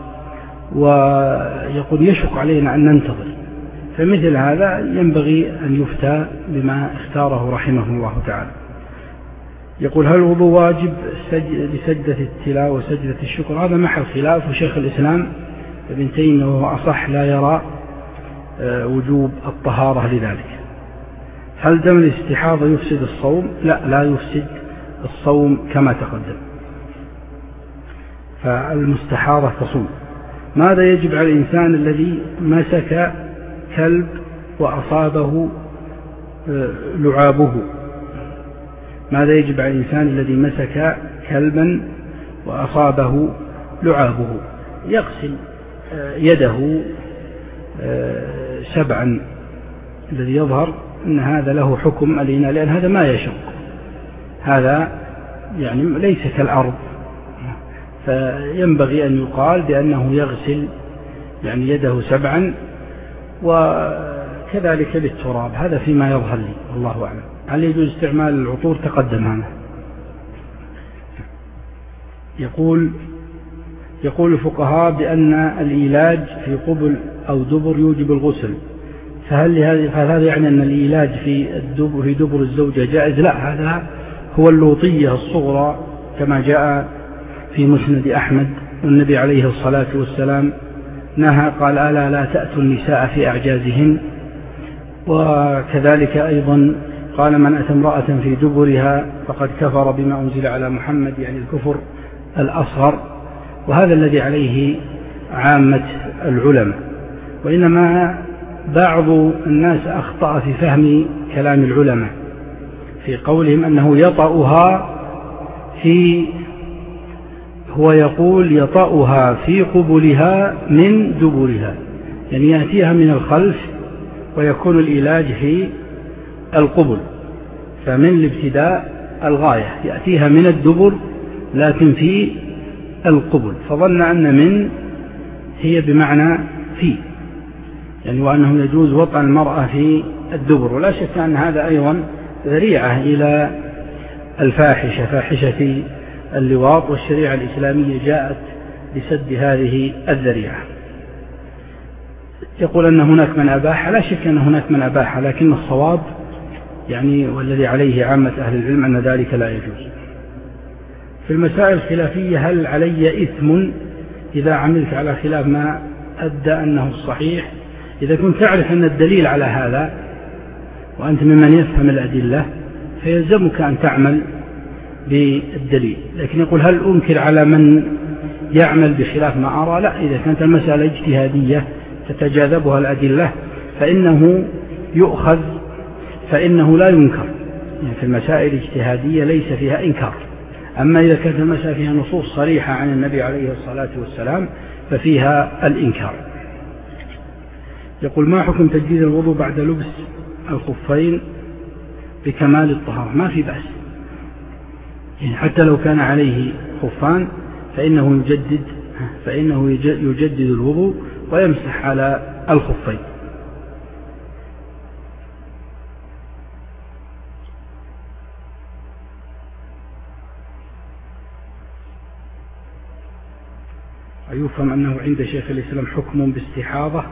ويقول يشق علينا أن ننتظر، فمثل هذا ينبغي أن يفتى بما اختاره رحمه الله تعالى. يقول هل الوضوء واجب لسجدة التلاوة وسجدة الشكر؟ هذا محل خلاف، وشيخ الإسلام ابن تيمية وهو أصح لا يرى وجوب الطهارة لذلك. هل دم الاستحاضة يفسد الصوم؟ لا، لا يفسد الصوم كما تقدم، فالمستحاضة تصوم. ماذا يجب على الإنسان الذي مسك كلب وأصابه لعابه؟ ماذا يجب على الإنسان الذي مسك كلبا وأصابه لعابه؟ يغسل يده سبعا، الذي يظهر أن هذا له حكم الإناء، لأن هذا ما يشق، هذا يعني ليس كالأرض، فينبغي أن يقال بأنه يغسل يعني يده سبعا. وكذلك بالتراب، هذا فيما يظهر لي والله أعلم. هل يجوز استعمال العطور؟ تقدم هذا. يقول يقول الفقهاء بأن الإيلاج في قبل أو دبر يوجب الغسل، فهل هذا يعني أن الإيلاج في الدبر في دبر الزوجة جائز؟ لا، هذا هو اللوطية الصغرى كما جاء في مسند أحمد، والنبي عليه الصلاة والسلام نهى قال ألا لا تأتوا النساء في أعجازهن. وكذلك أيضا قال من أتى امرأة في دبرها فقد كفر بما أنزل على محمد، يعني الكفر الأصغر. وهذا الذي عليه عامة العلماء، وإنما بعض الناس أخطأ في فهم كلام العلماء في قولهم أنه يطأها في هو يقول يطأها في قبلها من دبرها، يعني يأتيها من الخلف ويكون العلاج في القبل، فمن الابتداء الغاية يأتيها من الدبر لكن في القبل، فظن أن من هي بمعنى في، يعني وأنه يجوز وطأ المرأة في الدبر. ولا شك أن هذا أيضا ذريعة إلى الفاحشة، فاحشة اللواط، والشريعة الإسلامية جاءت لسد هذه الذريعة. يقول أن هناك من أباح، لا شك أن هناك من أباح، لكن الصواب يعني والذي عليه عامة أهل العلم أن ذلك لا يجوز. في المسائل الخلافية هل علي إثم إذا عملت على خلاف ما أدى أنه الصحيح؟ إذا كنت تعرف أن الدليل على هذا وأنت ممن يفهم الأدلة فيلزمك أن تعمل بالدليل. لكن يقول هل أنكر على من يعمل بخلاف ما أرى؟ لا، إذا كانت المسألة اجتهادية تتجاذبها الأدلة فإنه يؤخذ، فإنه لا ينكر. يعني في المسائل الاجتهادية ليس فيها إنكار. أما إذا كانت المسألة فيها نصوص صريحة عن النبي عليه الصلاة والسلام ففيها الإنكار. يقول ما حكم تجديد الوضوء بعد لبس الخفين بكمال الطهارة؟ ما في بأس، يعني حتى لو كان عليه خفان فإنه يجدد فإنه يجدد الوضوء ويمسح على الخفين. أيفهم أنه عند شيخ الإسلام حكم باستحاضة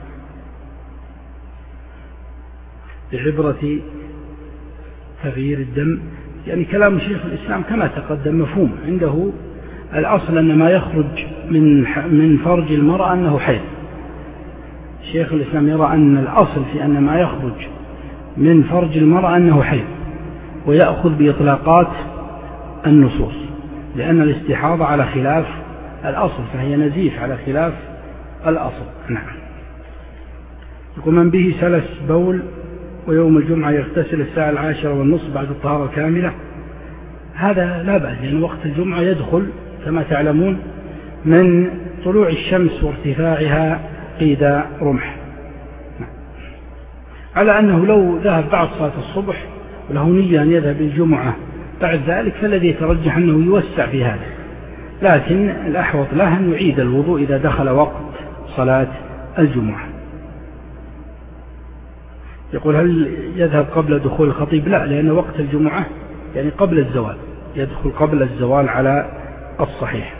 بعبرة تغيير الدم؟ يعني كلام شيخ الإسلام كما تقدم مفهوم. عنده الأصل أن ما يخرج من من فرج المرأة أنه حيض. شيخ الإسلام يرى أن الأصل في أن ما يخرج من فرج المرأة أنه حيض، ويأخذ بإطلاقات النصوص، لأن الاستحاضة على خلاف الأصل، فهي نزيف على خلاف الأصل. نعم. يقول من به سلس بول ويوم الجمعة يغتسل الساعة العاشرة والنصف بعد الطهارة كاملة، هذا لا بأس، لأن وقت الجمعة يدخل كما تعلمون من طلوع الشمس وارتفاعها قيد رمح. على أنه لو ذهب بعد صلاة الصبح وله نية أن يذهب الجمعة بعد ذلك فالذي يترجح أنه يوسع في هذا، لكن الأحوط له أن يعيد الوضوء إذا دخل وقت صلاة الجمعة. يقول هل يذهب قبل دخول الخطيب؟ لا، لأن وقت الجمعة يعني قبل الزوال، يدخل قبل الزوال على الصحيح.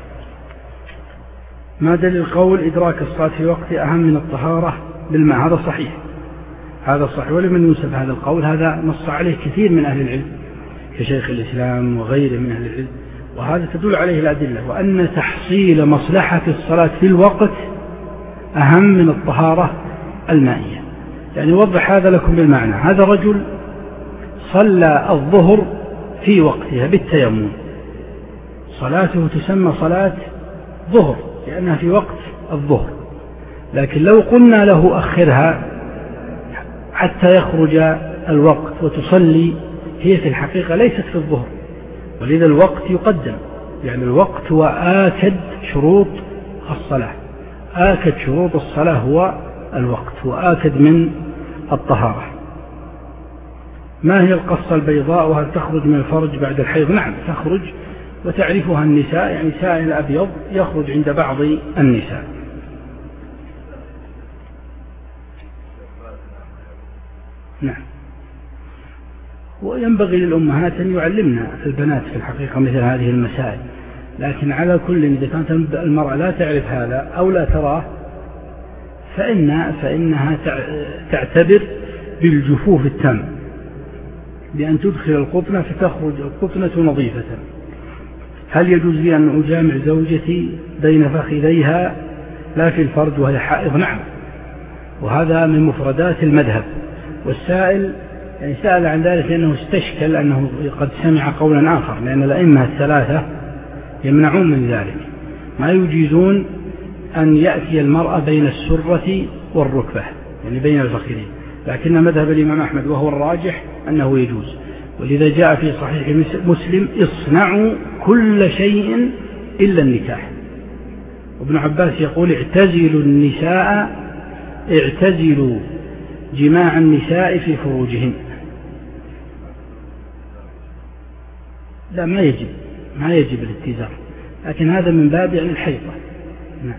ما دليل القول إدراك الصلاة في وقت أهم من الطهارة بالماء؟ هذا صحيح، هذا صحيح، ولمن ينسب هذا القول هذا نص عليه كثير من أهل العلم كشيخ الإسلام وغيره من أهل العلم، وهذا تدل عليه الأدلة، وأن تحصيل مصلحة الصلاة في الوقت أهم من الطهارة المائية. يعني وضح هذا لكم بالمعنى. هذا رجل صلى الظهر في وقتها بالتيمم، صلاته تسمى صلاة ظهر لأنها في وقت الظهر، لكن لو قلنا له أخرها حتى يخرج الوقت وتصلي، هي في الحقيقة ليست في الظهر، ولذا الوقت يقدم، يعني الوقت هو آكد شروط الصلاة، آكد شروط الصلاة هو الوقت، وآكد من الطهارة. ما هي القصة البيضاء وهل تخرج من الفرج بعد الحيض؟ نعم تخرج، وتعرفها النساء، يعني سائل الأبيض يخرج عند بعض النساء. نعم. وينبغي للأمهات أن يعلمنا البنات في الحقيقة مثل هذه المسائل، لكن على كل إذا كانت المرأة لا تعرف هذا أو لا تراه فإن فإنها تعتبر بالجفوف التام بأن تدخل القطنة فتخرج القطنة نظيفة. هل يجوز لي أن أجامع زوجتي بين فخذيها لا في الفرج وهي حائض؟ نعم، وهذا من مفردات المذهب. والسائل يعني سأل عن ذلك لأنه استشكل أنه قد سمع قولا آخر، لأن الأئمة الثلاثة يمنعون من ذلك، ما يجيزون أن يأتي المرأة بين السرة والركبة يعني بين الفخذين، لكن مذهب الإمام أحمد وهو الراجح أنه يجوز. ولذا جاء في صحيح مسلم اصنعوا كل شيء إلا النكاح. وابن عباس يقول اعتزلوا النساء اعتزلوا جماع النساء في فروجهن. لا، ما يجب ما يجب الاتزار، لكن هذا من باب يعني الحيطة. نعم.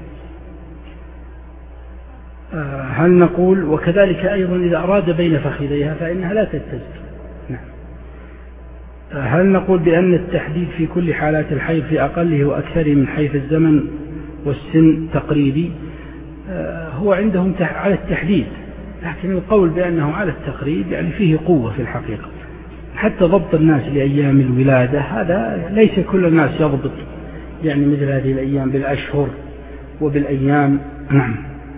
هل نقول وكذلك أيضا إذا أراد بين فخذيها فإنها لا تتزر؟ نعم. هل نقول بأن التحديد في كل حالات الحيض في أقله وأكثره من حيث الزمن والسن تقريبي؟ هو عندهم على التحديد، لكن القول بأنه على التقريب يعني فيه قوة في الحقيقة. حتى ضبط الناس لأيام الولادة هذا ليس كل الناس يضبط يعني مثل هذه الأيام بالأشهر وبالأيام. نعم.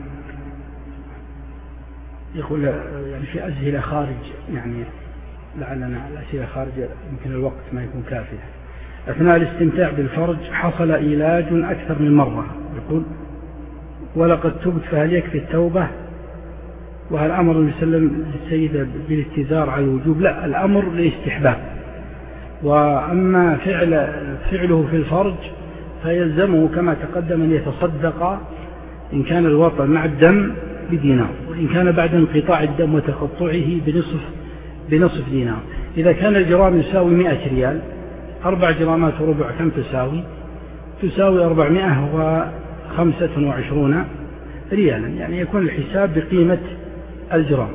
يقول يعني في أسئلة خارج يعني لعلنا الأسئلة خارج يمكن الوقت ما يكون كافية. أثناء الاستمتاع بالفرج حصل إيلاج أكثر من مرة، يقول ولقد تبت فهل يكفي التوبة؟ وهل أمر النبي صلى الله عليه وسلم السيدة بالاتزار على الوجوب؟ لا، الأمر لاستحباب. وأما فعل فعله في الفرج فيلزمه كما تقدم أن يتصدق إن كان الوطن مع الدم بدينار، وإن كان بعد انقطاع الدم وتقطعه بنصف بنصف دينار. إذا كان الجرام يساوي مئة ريال، أربع جرامات وربع كم تساوي؟ تساوي أربعمائة وخمسة وعشرون ريالا، يعني يكون الحساب بقيمة الجرام.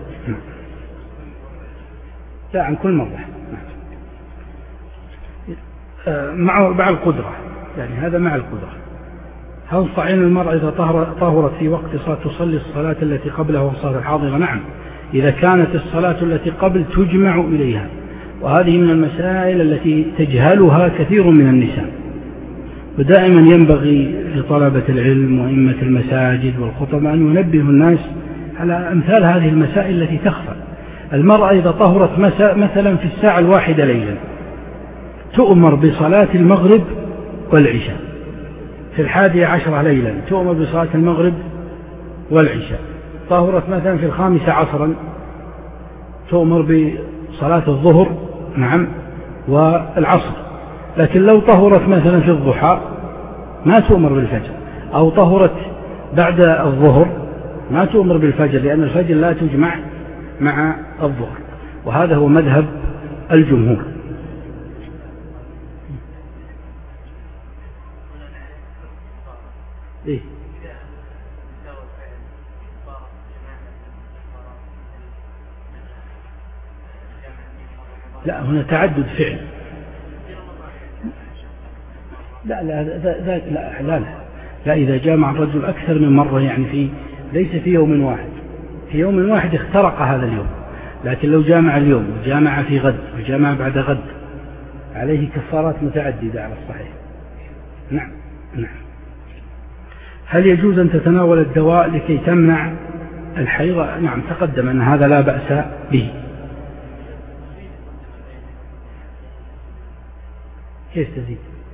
لا، عن كل مرة مع مع القدرة، يعني هذا مع القدرة. هل صحيح المرأة إذا طهرت في وقت صلاة تصلي الصلاة التي قبلها والصلاة الحاضرة؟ نعم، إذا كانت الصلاة التي قبل تجمع إليها، وهذه من المسائل التي تجهلها كثير من النساء. ودائما ينبغي لطلبة العلم وإمة المساجد والخطباء أن ينبهوا الناس على أمثال هذه المسائل التي تخفى. المرأة إذا طهرت مثلا في الساعة الواحدة ليلا تؤمر بصلاة المغرب والعشاء، في الحادية عشرة ليلا تؤمر بصلاة المغرب والعشاء. طهرت مثلا في الخامسة عصرا تؤمر بصلاة الظهر نعم والعصر. لكن لو طهرت مثلا في الضحى ما تؤمر بالفجر، أو طهرت بعد الظهر ما تؤمر بالفجر، لأن الفجر لا تجمع مع الظهر، وهذا هو مذهب الجمهور. إيه؟ لا، هنا تعدد فعل. لا لا لا لا, لا, لا إذا جامع الرجل أكثر من مرة يعني في ليس في يوم واحد، في يوم واحد اخترق هذا اليوم، لكن لو جامع اليوم وجامع في غد وجامع بعد غد عليه كفارات متعددة على الصحيح. نعم نعم. هل يجوز أن تتناول الدواء لكي تمنع الحيض؟ نعم، تقدم أن هذا لا بأس به. كيف تزيد؟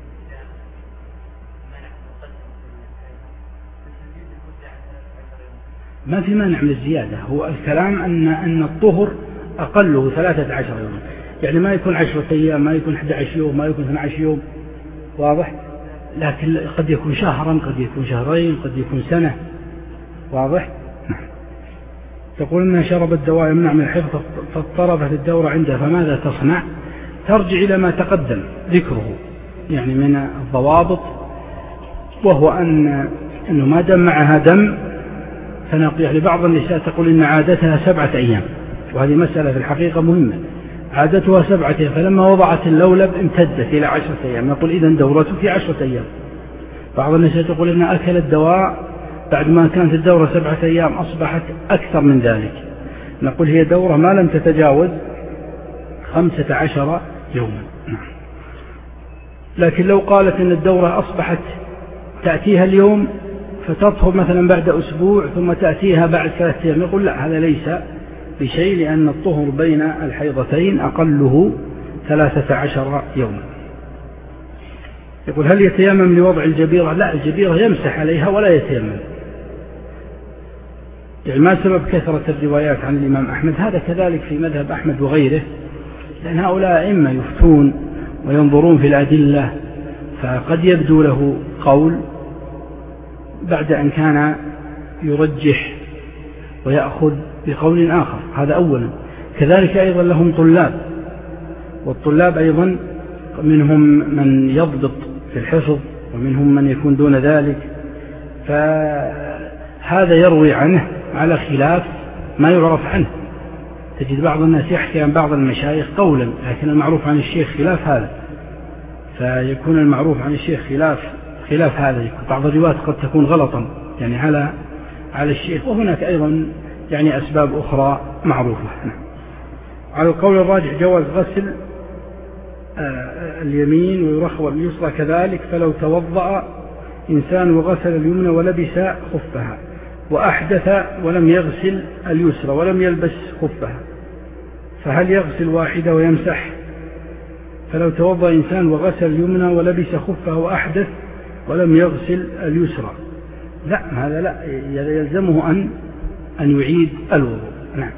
ما في مانع من الزيادة، هو الكلام أن أن الطهر أقله ثلاثة عشر يوم، يعني ما يكون عشرة أيام، ما يكون أحد عشر يوم، ما يكون اثني عشر يوم، واضح؟ لكن قد يكون شهرا، قد يكون شهرين، قد يكون سنة، واضح؟ تقول أنها شربت دواء يمنع من الحيض فاضطربت الدورة عندها، فماذا تصنع؟ ترجع إلى ما تقدم ذكره يعني من الضوابط، وهو أن أنه ما دم معها دم فنقيح. لبعض النساء تقول إن عادتها سبعة أيام، وهذه مسألة في الحقيقة مهمة. عادتها سبعة أيام، فلما وضعت اللولب امتدت إلى عشرة أيام، نقول إذن دورتك عشرة أيام. بعض الناس يقول إن أكل الدواء بعد ما كانت الدورة سبعة أيام أصبحت أكثر من ذلك، نقول هي دورة ما لم تتجاوز خمسة عشر يوما. لكن لو قالت إن الدورة أصبحت تأتيها اليوم فتطهر مثلا بعد أسبوع ثم تأتيها بعد ثلاثة أيام، يقول لا، هذا ليس بشيء، لأن الطهر بين الحيضتين أقله ثلاثة عشر يوما. يقول هل يتيمم لوضع الجبيرة؟ لا، الجبيرة يمسح عليها ولا يتيمم. يعني ما سبب كثرة الروايات عن الإمام أحمد؟ هذا كذلك في مذهب أحمد وغيره، لأن هؤلاء أئمة يفتون وينظرون في الأدلة، فقد يبدو له قول بعد أن كان يرجح ويأخذ بقول آخر، هذا أولا. كذلك أيضا لهم طلاب، والطلاب أيضا منهم من يضبط في الحفظ ومنهم من يكون دون ذلك، فهذا يروي عنه على خلاف ما يعرف عنه. تجد بعض الناس يحكي عن بعض المشايخ قولا، لكن المعروف عن الشيخ خلاف هذا، فيكون المعروف عن الشيخ خلاف خلاف هذا. يكون بعض الروايات قد تكون غلطا يعني على على الشيخ، وهناك أيضا يعني أسباب أخرى معروفة. على القول الراجح جواز غسل اليمين ويرخو اليسرى كذلك، فلو توضأ إنسان وغسل اليمنى ولبس خفها وأحدث ولم يغسل اليسرى ولم يلبس خفها، فهل يغسل واحدة ويمسح؟ فلو توضأ إنسان وغسل اليمنى ولبس خفها وأحدث ولم يغسل اليسرى، لا، هذا لا، يلزمه أن أن يعيد الوضوء. نعم.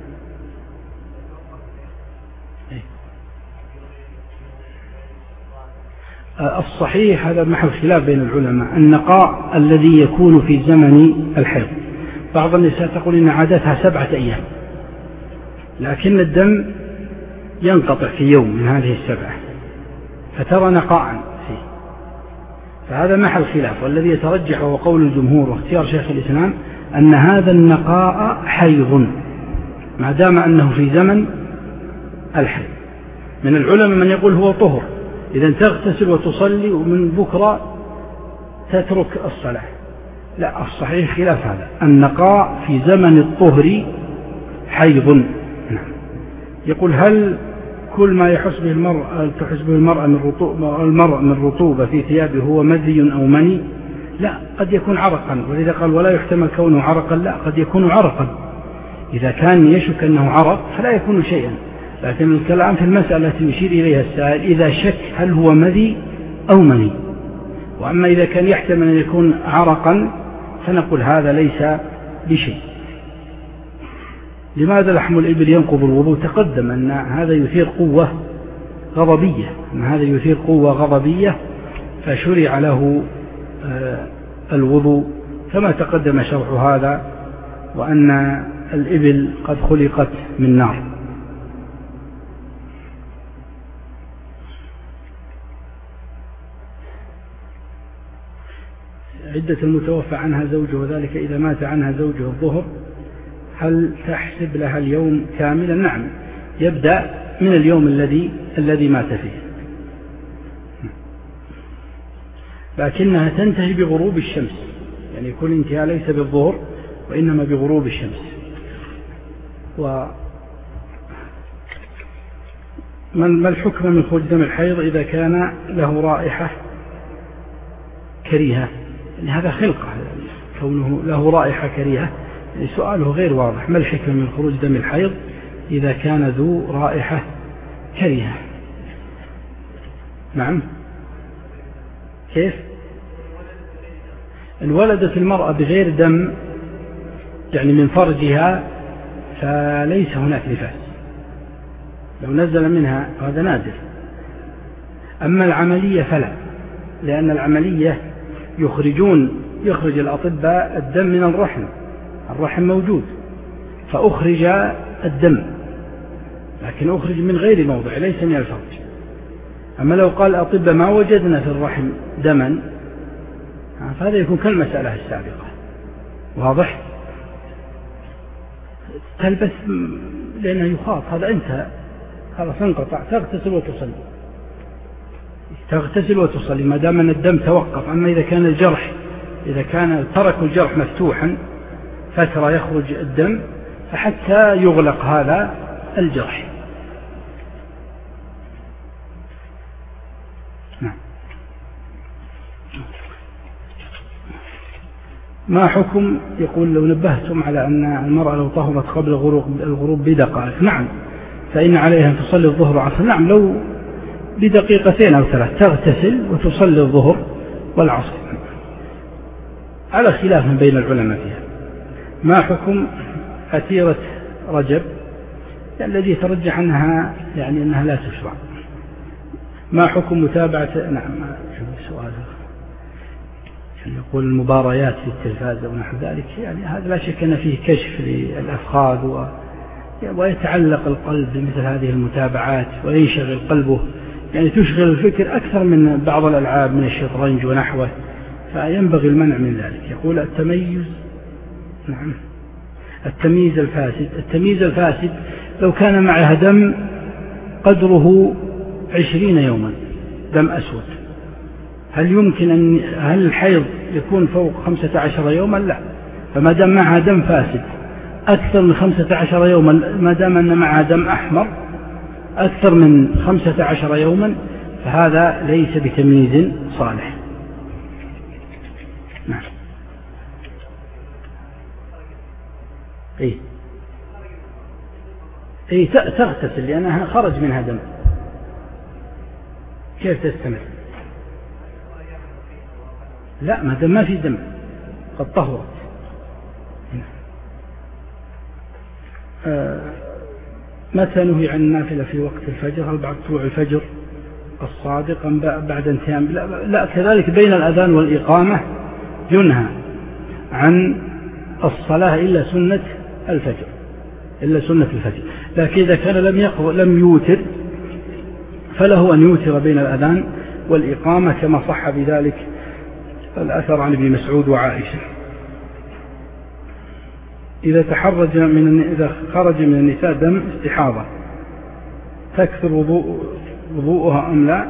الصحيح هذا محل خلاف بين العلماء، النقاء الذي يكون في زمن الحيض. بعض النساء تقول إن عادتها سبعة أيام، لكن الدم ينقطع في يوم من هذه السبعة فترى نقاء فيه، فهذا محل خلاف. والذي يترجح هو قول الجمهور واختيار شيخ الإسلام أن هذا النقاء حيض ما دام أنه في زمن الحيض. من العلماء من يقول هو طهر، إذا تغتسل وتصلي ومن بكرة تترك الصلاة، لا، الصحيح خلاف هذا، النقاء في زمن الطهر حيض. يقول هل كل ما يحس به المرأة تحس به المرأة من رطوبة المرأة من رطوبة في ثيابه هو مذي أو مني؟ لا، قد يكون عرقا، ولذا قال ولا يحتمل كونه عرقا، لا، قد يكون عرقا. إذا كان يشك أنه عرق فلا يكون شيئا، لكن الكلام في المسألة التي يشير إليها السائل إذا شك هل هو مذي أو مني. وأما إذا كان يحتمل أن يكون عرقا فنقول هذا ليس بشيء. لماذا لحم الإبل ينقض الوضوء؟ تقدم أن هذا يثير قوة غضبية، أن هذا يثير قوة غضبية فشرع له الوضوء كما تقدم شرح هذا، وأن الإبل قد خلقت من نار. عدة المتوفى عنها زوجه وذلك إذا مات عنها زوجه الظهر هل تحسب لها اليوم كاملا؟ نعم، يبدأ من اليوم الذي الذي مات فيه، لكنها تنتهي بغروب الشمس، يعني يكون انتهاء ليس بالظهر وإنما بغروب الشمس. وما الحكم من خروج دم الحيض إذا كان له رائحة كريهة؟ يعني هذا خلقة، كونه له رائحة كريهة، يعني سؤاله غير واضح. ما الحكمة من خروج دم الحيض إذا كان ذو رائحة كريهة؟ نعم، كيف؟ إن ولدت المرأة بغير دم يعني من فرجها فليس هناك نفاس، لو نزل منها هذا نادر. أما العملية فلا، لأن العملية يخرجون يخرج الأطباء الدم من الرحم، الرحم موجود فأخرج الدم، لكن أخرج من غير موضع ليس من الفرج. أما لو قال الأطباء ما وجدنا في الرحم دما فهذا يكون كالمسألة السابقة. واضح؟ تلبس لأنه يخاط، هذا انتهى، خلاص انقطع، تغتسل وتصلي، تغتسل وتصلي ما دام أن الدم توقف. أما إذا كان الجرح، إذا كان تركوا الجرح مفتوحا فترة يخرج الدم فحتى يغلق هذا الجرح. نعم. ما حكم، يقول لو نبهتم على أن المرأة لو طهرت قبل الغروب بدقائق، نعم، فإن عليها أن تصلي الظهر والعصر. نعم، لو بدقيقتين أو ثلاث تغتسل وتصلي الظهر والعصر، على خلاف بين العلماء فيها. ما حكم أتيرة رجب، يعني الذي ترجح أنها يعني أنها لا تشرع. ما حكم متابعة، نعم سؤال يقول المباريات في التلفاز أو نحو ذلك، يعني هذا لا شك أن فيه كشف للأفخاذ و... ويتعلق القلب بمثل هذه المتابعات وينشغل قلبه، يعني تشغل الفكر أكثر من بعض الألعاب من الشطرنج ونحوه، فينبغي المنع من ذلك. يقول التميز، نعم، التمييز الفاسد. التمييز الفاسد لو كان معها دم قدره عشرين يوما، دم أسود، هل يمكن أن هل الحيض يكون فوق خمسة عشر يوما؟ لا. فما دام معها دم فاسد أكثر من خمسة عشر يوما، ما دام أن معها دم أحمر أكثر من خمسة عشر يوما، فهذا ليس بتمييز صالح. نعم. إيه إيه تغتسل لأنها خرج منها دم، كيف تستمر؟ لا، ما دام ما في دم قد طهرت. آه متى نهي عن النافلة في وقت الفجر؟ هل بعد طلوع الفجر الصادق أم بعد انتهاء؟ لا, لا، كذلك بين الأذان والإقامة ينهى عن الصلاة إلا سنة الفجر، إلا سنة الفجر. لكن إذا كان لم يقض لم يوتر فله أن يوتر بين الأذان والإقامة، كما صح بذلك الأثر عن ابن مسعود وعائشة. إذا تحرج من إذا خرج من النساء دم استحاضة تكثر وضوء وضوءها أم لا؟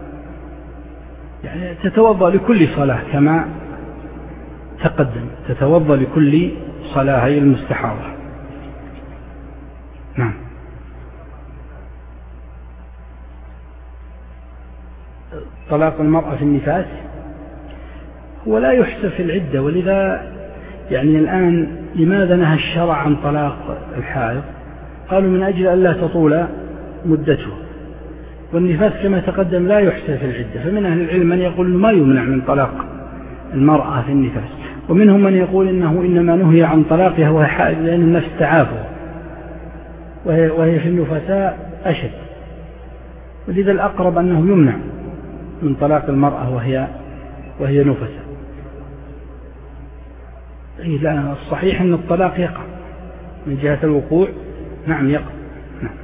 يعني تتوضأ لكل صلاة كما تقدم، تتوضأ لكل صلاة، هي المستحاضة. نعم. طلاق المرأة في النفاس هو لا يحسب في العدة، ولذا يعني الآن لماذا نهى الشرع عن طلاق الحائض؟ قالوا من أجل أن لا تطول مدته، والنفاس كما تقدم لا يحسب في العدة. فمن أهل العلم من يقول ما يمنع من طلاق المرأة في النفاس، ومنهم من يقول إنه إنما نهي عن طلاقها وهي حائض لأن النفس تعافه، وهي, وهي في النفساء أشد، ولذا الأقرب أنه يمنع من طلاق المرأة وهي وهي نفساء. إيه لا، الصحيح أن الطلاق يقع من جهة الوقوع، نعم يقع. نعم.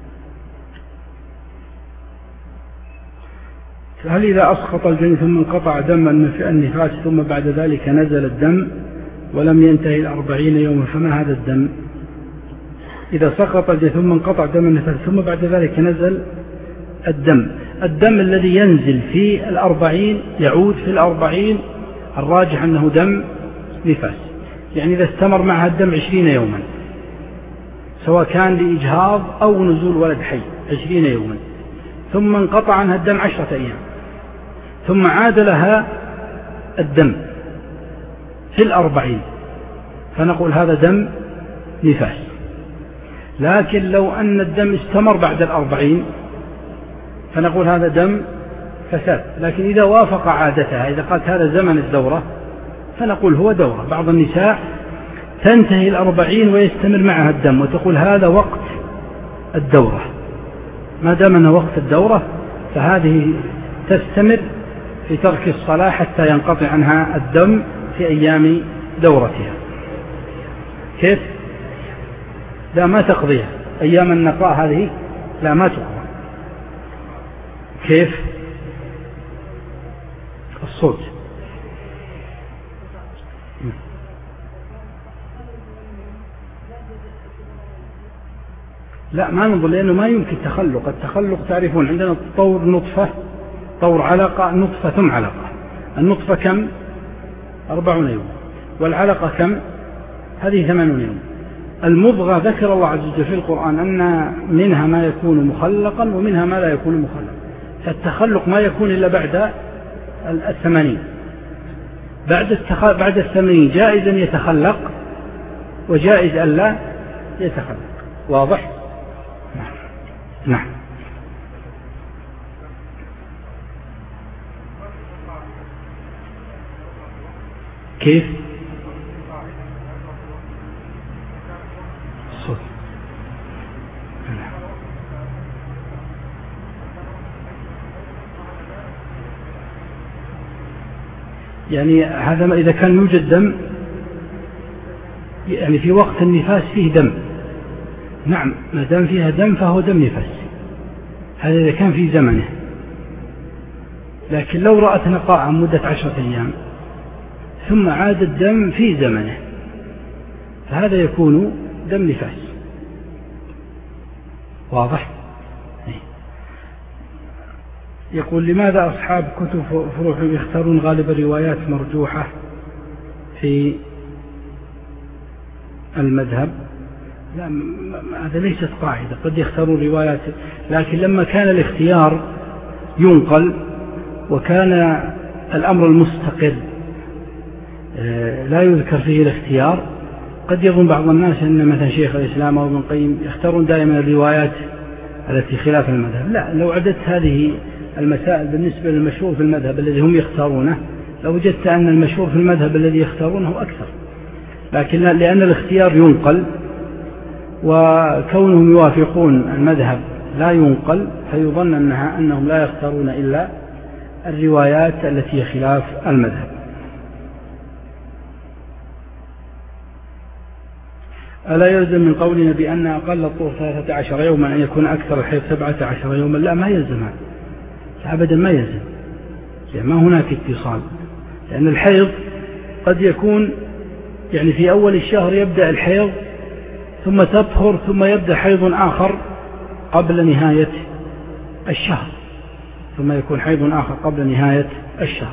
هل إذا أسقط الجنين ثم انقطع دم النفاس ثم بعد ذلك نزل الدم ولم ينتهي الأربعين يوما فما هذا الدم؟ إذا سقط الجنين ثم انقطع دم النفاس ثم بعد ذلك نزل الدم، الدم الذي ينزل في الأربعين يعود في الأربعين، الراجح أنه دم نفاس. يعني إذا استمر معها الدم عشرين يوما سواء كان لإجهاض أو نزول ولد حي عشرين يوما، ثم انقطع عنها الدم عشرة أيام، ثم عاد لها الدم في الأربعين، فنقول هذا دم نفاس. لكن لو أن الدم استمر بعد الأربعين فنقول هذا دم فساد. لكن إذا وافق عادتها، إذا قالت هذا زمن الدورة فنقول هو دورة. بعض النساء تنتهي الأربعين ويستمر معها الدم وتقول هذا وقت الدورة، ما دام أنه وقت الدورة فهذه تستمر في ترك الصلاة حتى ينقطع عنها الدم في أيام دورتها. كيف؟ لا ما تقضيها أيام النقاء هذه، لا ما تقضى. كيف؟ الصوت. لا ما ننظر، لأنه ما يمكن تخلق. التخلق تعرفون عندنا طور نطفة، طور علقة، نطفة ثم علقة. النطفة كم؟ أربعون يوم. والعلقة كم؟ هذه ثمانون يوم. المضغة ذكر الله عز وجل في القرآن أن منها ما يكون مخلقا ومنها ما لا يكون مخلقا، فالتخلق ما يكون إلا بعد الثمانين. بعد التخ... بعد الثمانين جائز أن يتخلق وجائز أن لا يتخلق. واضح؟ نعم. نعم. كيف؟ صوت. يعني هذا ما إذا كان يوجد دم، يعني في وقت النفاس فيه دم، نعم ما دام فيها دم فهو دم نفاس، هذا إذا كان في زمنه. لكن لو رأت نقاء مدة عشرة أيام ثم عاد الدم في زمنه فهذا يكون دم نفاس. واضح؟ يقول لماذا أصحاب كتب فروع يختارون غالب الروايات مرجوحة في المذهب؟ لا، هذا ليست قاعدة، قد يختارون روايات، لكن لما كان الاختيار ينقل وكان الأمر المستقر لا يذكر فيه الاختيار، قد يظن بعض الناس أن مثلا شيخ الإسلام أو ابن القيم يختارون دائما الروايات التي خلاف المذهب. لا، لو عدت هذه المسائل بالنسبة للمشهور في المذهب الذي هم يختارونه لوجدت أن المشهور في المذهب الذي يختارونه أكثر، لكن لأن الاختيار ينقل وكونهم يوافقون المذهب لا ينقل فيظن أنها أنهم لا يختارون إلا الروايات التي خلاف المذهب. ألا يلزم من قولنا بأن أقل الطهر ثلاثة عشر يوما أن يكون أكثر الحيض سبعة عشر يوما؟ لا، ما يلزم هذا أبدا، ما يلزم، يعني ما هناك اتصال، لأن الحيض قد يكون يعني في أول الشهر يبدأ الحيض ثم تطهر ثم يبدأ حيض آخر قبل نهاية الشهر، ثم يكون حيض آخر قبل نهاية الشهر.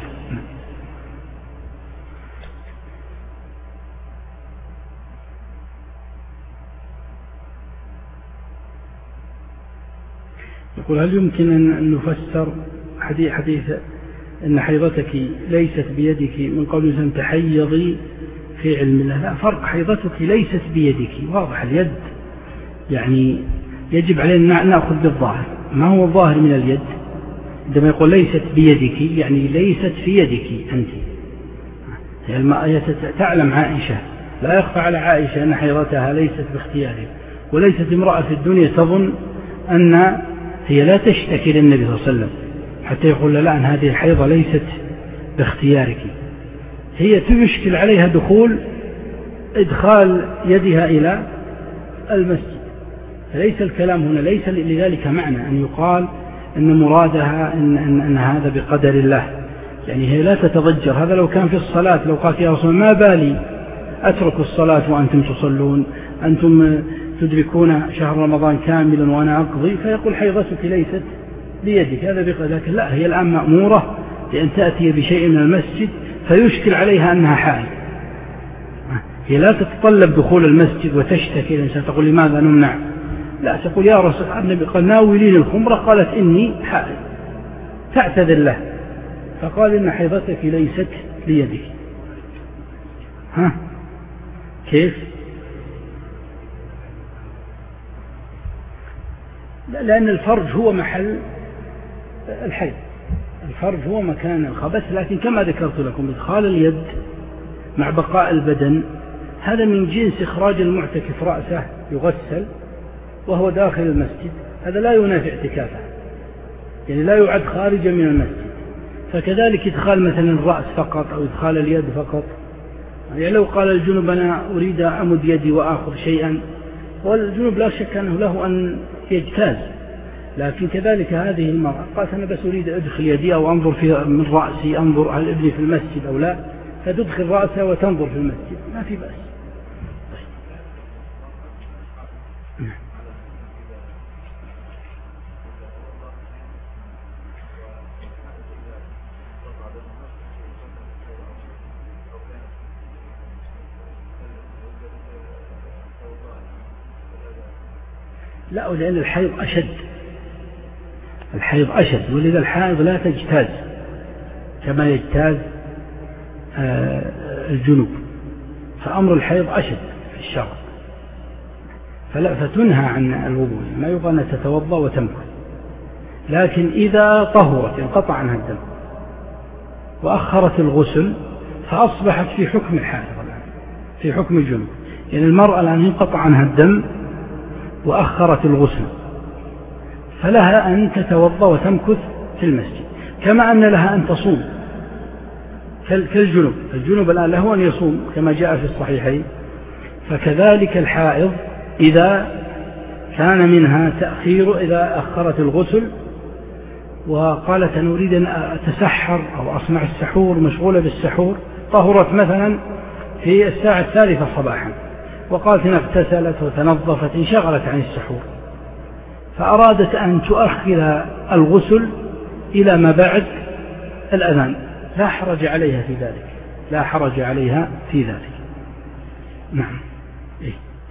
يقول هل يمكن أن نفسر حديث, حديث أن حيضتك ليست بيدك من قول سن تحيضي في علم الله؟ لا فرق، حيضتك ليست بيدك واضح، اليد يعني يجب علينا أن نأخذ بالظاهر. ما هو الظاهر من اليد؟ عندما يقول ليست بيدك يعني ليست في يدك أنت. هي تعلم عائشة، لا يخفى على عائشة أن حيضتها ليست باختيارها، وليست امرأة في الدنيا تظن أن هي لا تشتكي للنبي صلى الله عليه وسلم حتى يقول لا أن هذه الحيضة ليست باختيارك. هي تشكل عليها دخول إدخال يدها إلى المسجد، فليس الكلام هنا ليس لذلك معنى أن يقال أن مرادها أن, أن, أن هذا بقدر الله، يعني هي لا تتضجر. هذا لو كان في الصلاة لو قالت يا رسول ما بالي أترك الصلاة وأنتم تصلون، أنتم تدركون شهر رمضان كاملا وأنا أقضي، فيقول حيضتك ليست بيدك، هذا بقدر. لكن لا، هي الآن مأمورة بأن تأتي بشيء من المسجد فيشكل عليها أنها حائض، هي لا تتطلب دخول المسجد وتشتكي الإنسان تقول لماذا نمنع، لا تقول يا رسول النبي قال ناولين الخمرة، قالت إني حائض، تعتذر له، فقال إن حيضتك ليست بيدك. ها كيف؟ لأن الفرج هو محل الحيض، الفرج هو مكان الخبث، لكن كما ذكرت لكم إدخال اليد مع بقاء البدن هذا من جنس إخراج المعتكف رأسه يغسل وهو داخل المسجد، هذا لا ينافي اعتكافه، يعني لا يعد خارجا من المسجد. فكذلك إدخال مثلا الرأس فقط أو إدخال اليد فقط، يعني لو قال الجنوب أنا أريد أمد يدي وآخذ شيئا، والجنوب لا شك أنه له أن يجتاز، لكن كذلك هذه المرأة قالت أنا بس أريد أدخل يدي أو أنظر في من رأسي، أنظر هل ابني في المسجد أو لا، فتدخل رأسها وتنظر في المسجد، ما في بأس. لا، لأن الحيض أشد، الحيض أشد، ولذا الحائض لا تجتاز كما يجتاز الجنوب، فأمر الحيض أشد في الشرع، فلا فتنهى عن الوضوء، ما يبغى أن تتوضأ وتمكث. لكن إذا طهرت انقطع عنها الدم وأخرت الغسل فأصبحت في حكم الحائض الآن، في حكم الجنوب. يعني المرأة الآن انقطع عنها الدم وأخرت الغسل، فلها أن تتوضأ وتمكث في المسجد، كما أن لها أن تصوم كالجنوب. الجنوب الآن له أن يصوم كما جاء في الصحيحين، فكذلك الحائض إذا كان منها تأخير، إذا أخرت الغسل وقالت أن أريد أن أتسحر أو أصنع السحور، مشغولة بالسحور، طهرت مثلا في الساعة الثالثة صباحا وقالت إن اغتسلت وتنظفت انشغلت عن السحور، فأرادت أن تؤخر الغسل إلى ما بعد الأذان، لا حرج عليها في ذلك، لا حرج عليها في ذلك. نعم. إيه؟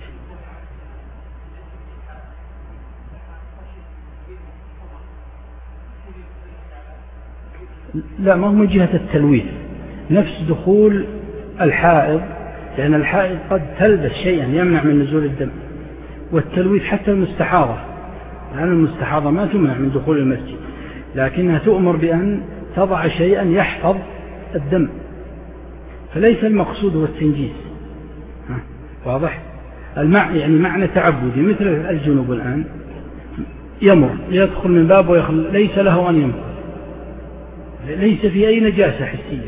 لا، ما هو من جهة التلويث، نفس دخول الحائض، لأن الحائض قد تلبس شيئا يمنع من نزول الدم، والتلويث حتى المستحاضة، لأن المستحاضة ما تمنع من دخول المسجد، لكنها تؤمر بأن تضع شيئا يحفظ الدم، فليس المقصود هو التنجيس. واضح؟ المع... يعني معنى تعبدي، مثل الجنوب الآن يمر يدخل من باب ويخل، ليس له أن يمر، ليس في أي نجاسة حسية.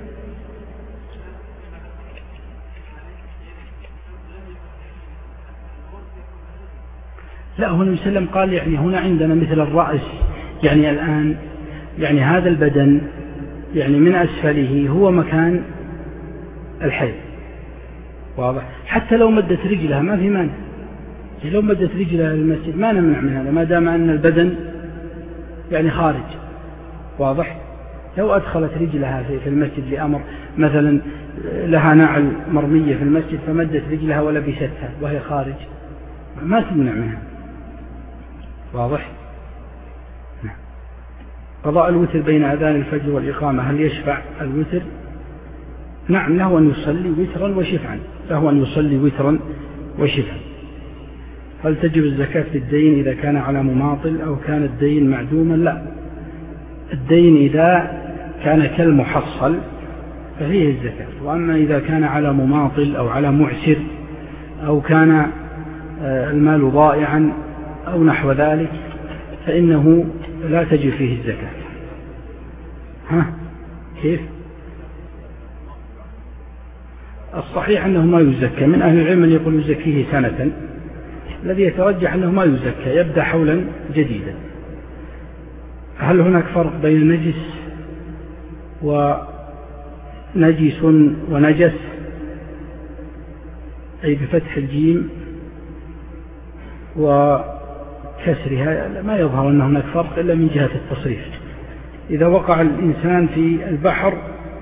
لا، هنا وسلم قال يعني هنا عندنا مثل الرأس، يعني الآن يعني هذا البدن يعني من أسفله هو مكان الحيض. واضح؟ حتى لو مدت رجلها ما في مانع، لو مدت رجلها للمسجد ما نمنع من هذا، ما دام أن البدن يعني خارج. واضح؟ لو أدخلت رجلها في المسجد لأمر، مثلا لها نعل مرمية في المسجد فمدت رجلها ولبستها وهي خارج، ما تمنع منها. واضح؟ نعم. قضاء الوتر بين أذان الفجر والإقامة، هل يشفع الوتر؟ نعم، له أن يصلي وترا وشفعا، له أن يصلي وترا وشفعا. هل تجب الزكاة في الدين إذا كان على مماطل أو كان الدين معدوما؟ لا، الدين إذا كان كالمحصل ففيه الزكاة، وأما إذا كان على مماطل أو على معسر أو كان المال ضائعا أو نحو ذلك فإنه لا تجب فيه الزكاة. ها كيف؟ الصحيح أنه ما يزكى، من أهل العلم من يقول يزكيه سنة، الذي يترجح أنه ما يزكى، يبدأ حولا جديدا. هل هناك فرق بين نجس ونجس ونجس، أي بفتح الجيم وكسرها؟ ما يظهر أن هناك فرق إلا من جهة التصريف. إذا وقع الإنسان في البحر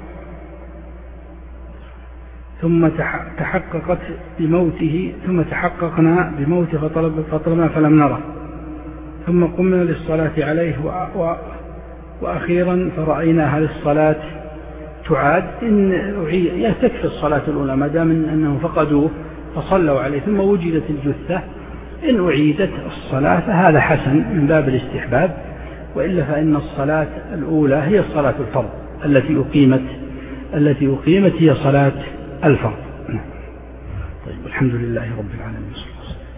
ثم تحققت بموته، ثم تحققنا بموته فطلب فطلبنا فلم نره، ثم قمنا للصلاة عليه وأخيرا فرأينا هل الصلاة تعاد؟ إن يكفي الصلاة الأولى ما دام أنهم فقدوه فصلوا عليه ثم وجدت الجثة، إن أعيدت الصلاة فهذا حسن من باب الاستحباب، وإلا فإن الصلاة الأولى هي الصلاة الفرض التي أقيمت التي أقيمت هي صلاة الفرض. طيب، الحمد لله رب العالمين.